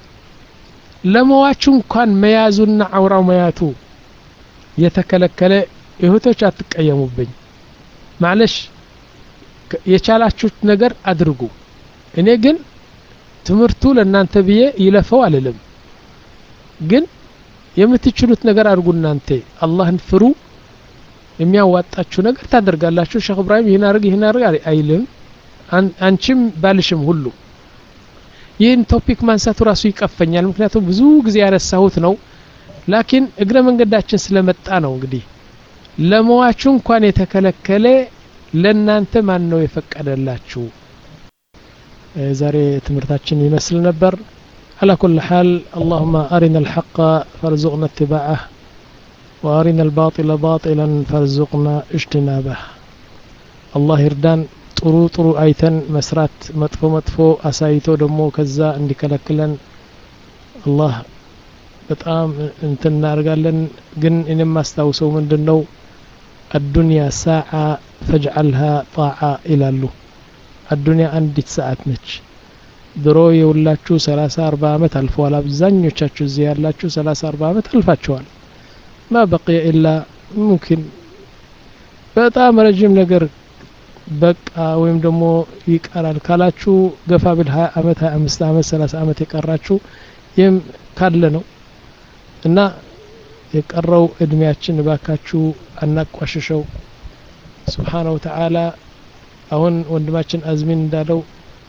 Speaker 1: ለመዋቹ እንኳን መያዙና አውራው መያቱ የተከለከለ እህቶች አትቀየሙብኝ ማለሽ የቻላችሁት ነገር አድርጉ እኔ ግን ትምርቱ ለእናንተ ብዬ ይለፈው አልልም ግን የምትችሉት ነገር አድርጉ እናንተ አላህን ፍሩ የሚያዋጣችሁ ነገር ታደርጋላችሁ ሼክ ኢብራሂም ይሄን አድርግ ይሄን አድርግ አይልም አንቺም ባልሽም ሁሉ ይህን ቶፒክ ማንሳቱ ራሱ ይቀፈኛል ምክንያቱም ብዙ ጊዜ ያነሳሁት ነው ላኪን እግረ መንገዳችን ስለመጣ ነው እንግዲህ ለመዋቹ እንኳን የተከለከለ ለናንተ ማን ነው የፈቀደላችሁ ዛሬ ትምርታችን ይመስል ነበር على كل حال اللهم أرنا الحق فارزقنا اتباعه وأرنا الباطل باطلا فارزقنا اجتنابه الله يردان ጥሩ ጥሩ አይተን መስራት መጥፎ መጥፎ አሳይቶ ደሞ ከዛ እንዲከለክለን አላህ በጣም እንትን እናርጋለን ግን እኔም ማስታውሰው ምንድነው الدنيا ساعة فاجعلها طاعة ይላሉ الدنيا አንዲት ሰዓት ነች ድሮ የውላችሁ ሰላሳ አርባ አመት አልፏል አብዛኞቻችሁ እዚህ ያላችሁ ሰላሳ አርባ አመት አልፋችኋል ما بقي إلا ممكن በጣም ረጅም ነገር በቃ ወይም ደግሞ ይቀራል ካላችሁ ገፋ ብል ሃያ አመት ሃያ አምስት አመት ሰላሳ አመት የቀራችሁ ይም ካለ ነው እና የቀረው እድሜያችን ባካችሁ አናቋሽሸው Subhanahu Wa Ta'ala አሁን ወንድማችን አዝሚን እንዳለው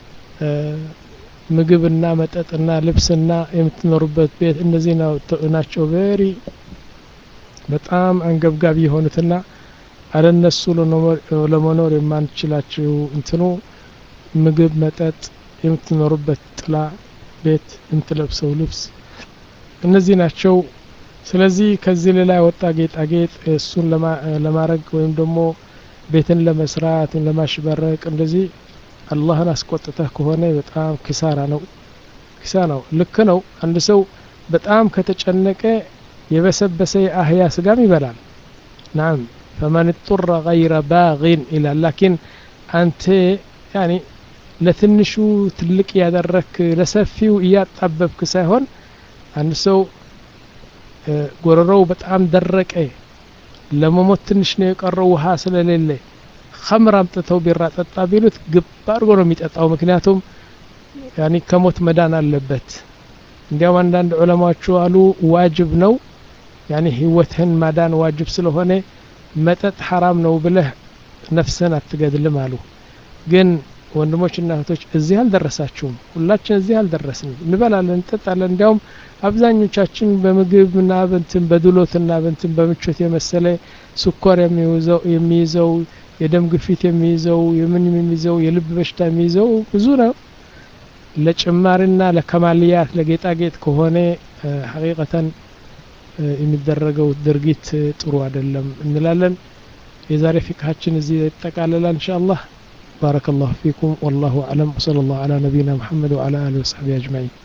Speaker 1: ምግብና መጠጥና ልብስና የምትኖሩበት ቤት እነዚህ ናቸው ቬሪ በጣም አንገብጋቢ የሆኑትና አለነሱ ለመኖር የማንችላችሁ እንትኑ ምግብ መጠጥ የምትኖሩበት ጥላ ቤት እንትለብሰው ልብስ እነዚህ ናቸው ስለዚህ ከዚህ ሌላ ወጣ ጌጣጌጥ እሱን ለማረግ ወይም ደግሞ ቤትን ለመስራት ለማሽበረቅ እንደዚህ አላህን አስቆጥተህ ከሆነ በጣም ኪሳራ ነው ኪሳራ ነው ልክ ነው አንድ ሰው በጣም ከተጨነቀ የበሰበሰ አህያ ስጋም ይበላል نعم فمن اضطر غير باغ الى لكن انت يعني ለትንሹ ትልቅ ያደረክ ለሰፊው ያጣበብክ ሳይሆን አንድ ሰው ጎረሮው በጣም ደረቀ ለመሞት ትንሽ ነው የቀረው ውሃ ስለሌለ ኸምር አምጥተው ቢራ ጠጣ ቢሉት ግብ አድርጎ ነው የሚጠጣው ምክንያቱም ያኒ ከሞት መዳን አለበት እንዲያው አንዳንድ ዑለማዎቹ አሉ ዋጅብ ነው ያኒ ህይወትህን ማዳን ዋጅብ ስለሆነ መጠጥ حرام ነው ብለህ ነፍስህን አትገድልም አሉ ግን ወንድሞችና እህቶች እዚህ አልደረሳችሁም ሁላችን እዚህ አልደረስንም እንበላለን እንጠጣለን እንዲያውም አብዛኞቻችን በምግብና በእንትን በድሎትና በእንትን በምቾት የመሰለ ስኳር የሚይዘው የሚይዘው የደም ግፊት የሚይዘው የምን የሚይዘው የልብ በሽታ የሚይዘው ብዙ ነው ለጭማሪና ለከማልያት ለጌጣጌጥ ከሆነ ሐቂቀተን የሚደረገው ድርጊት ጥሩ አይደለም እንላለን የዛሬ ፍቅሃችን እዚህ ተጠቃለለ ኢንሻአላህ بارك الله فيكم والله أعلم وصلى الله على نبينا محمد وعلى آله وصحبه أجمعين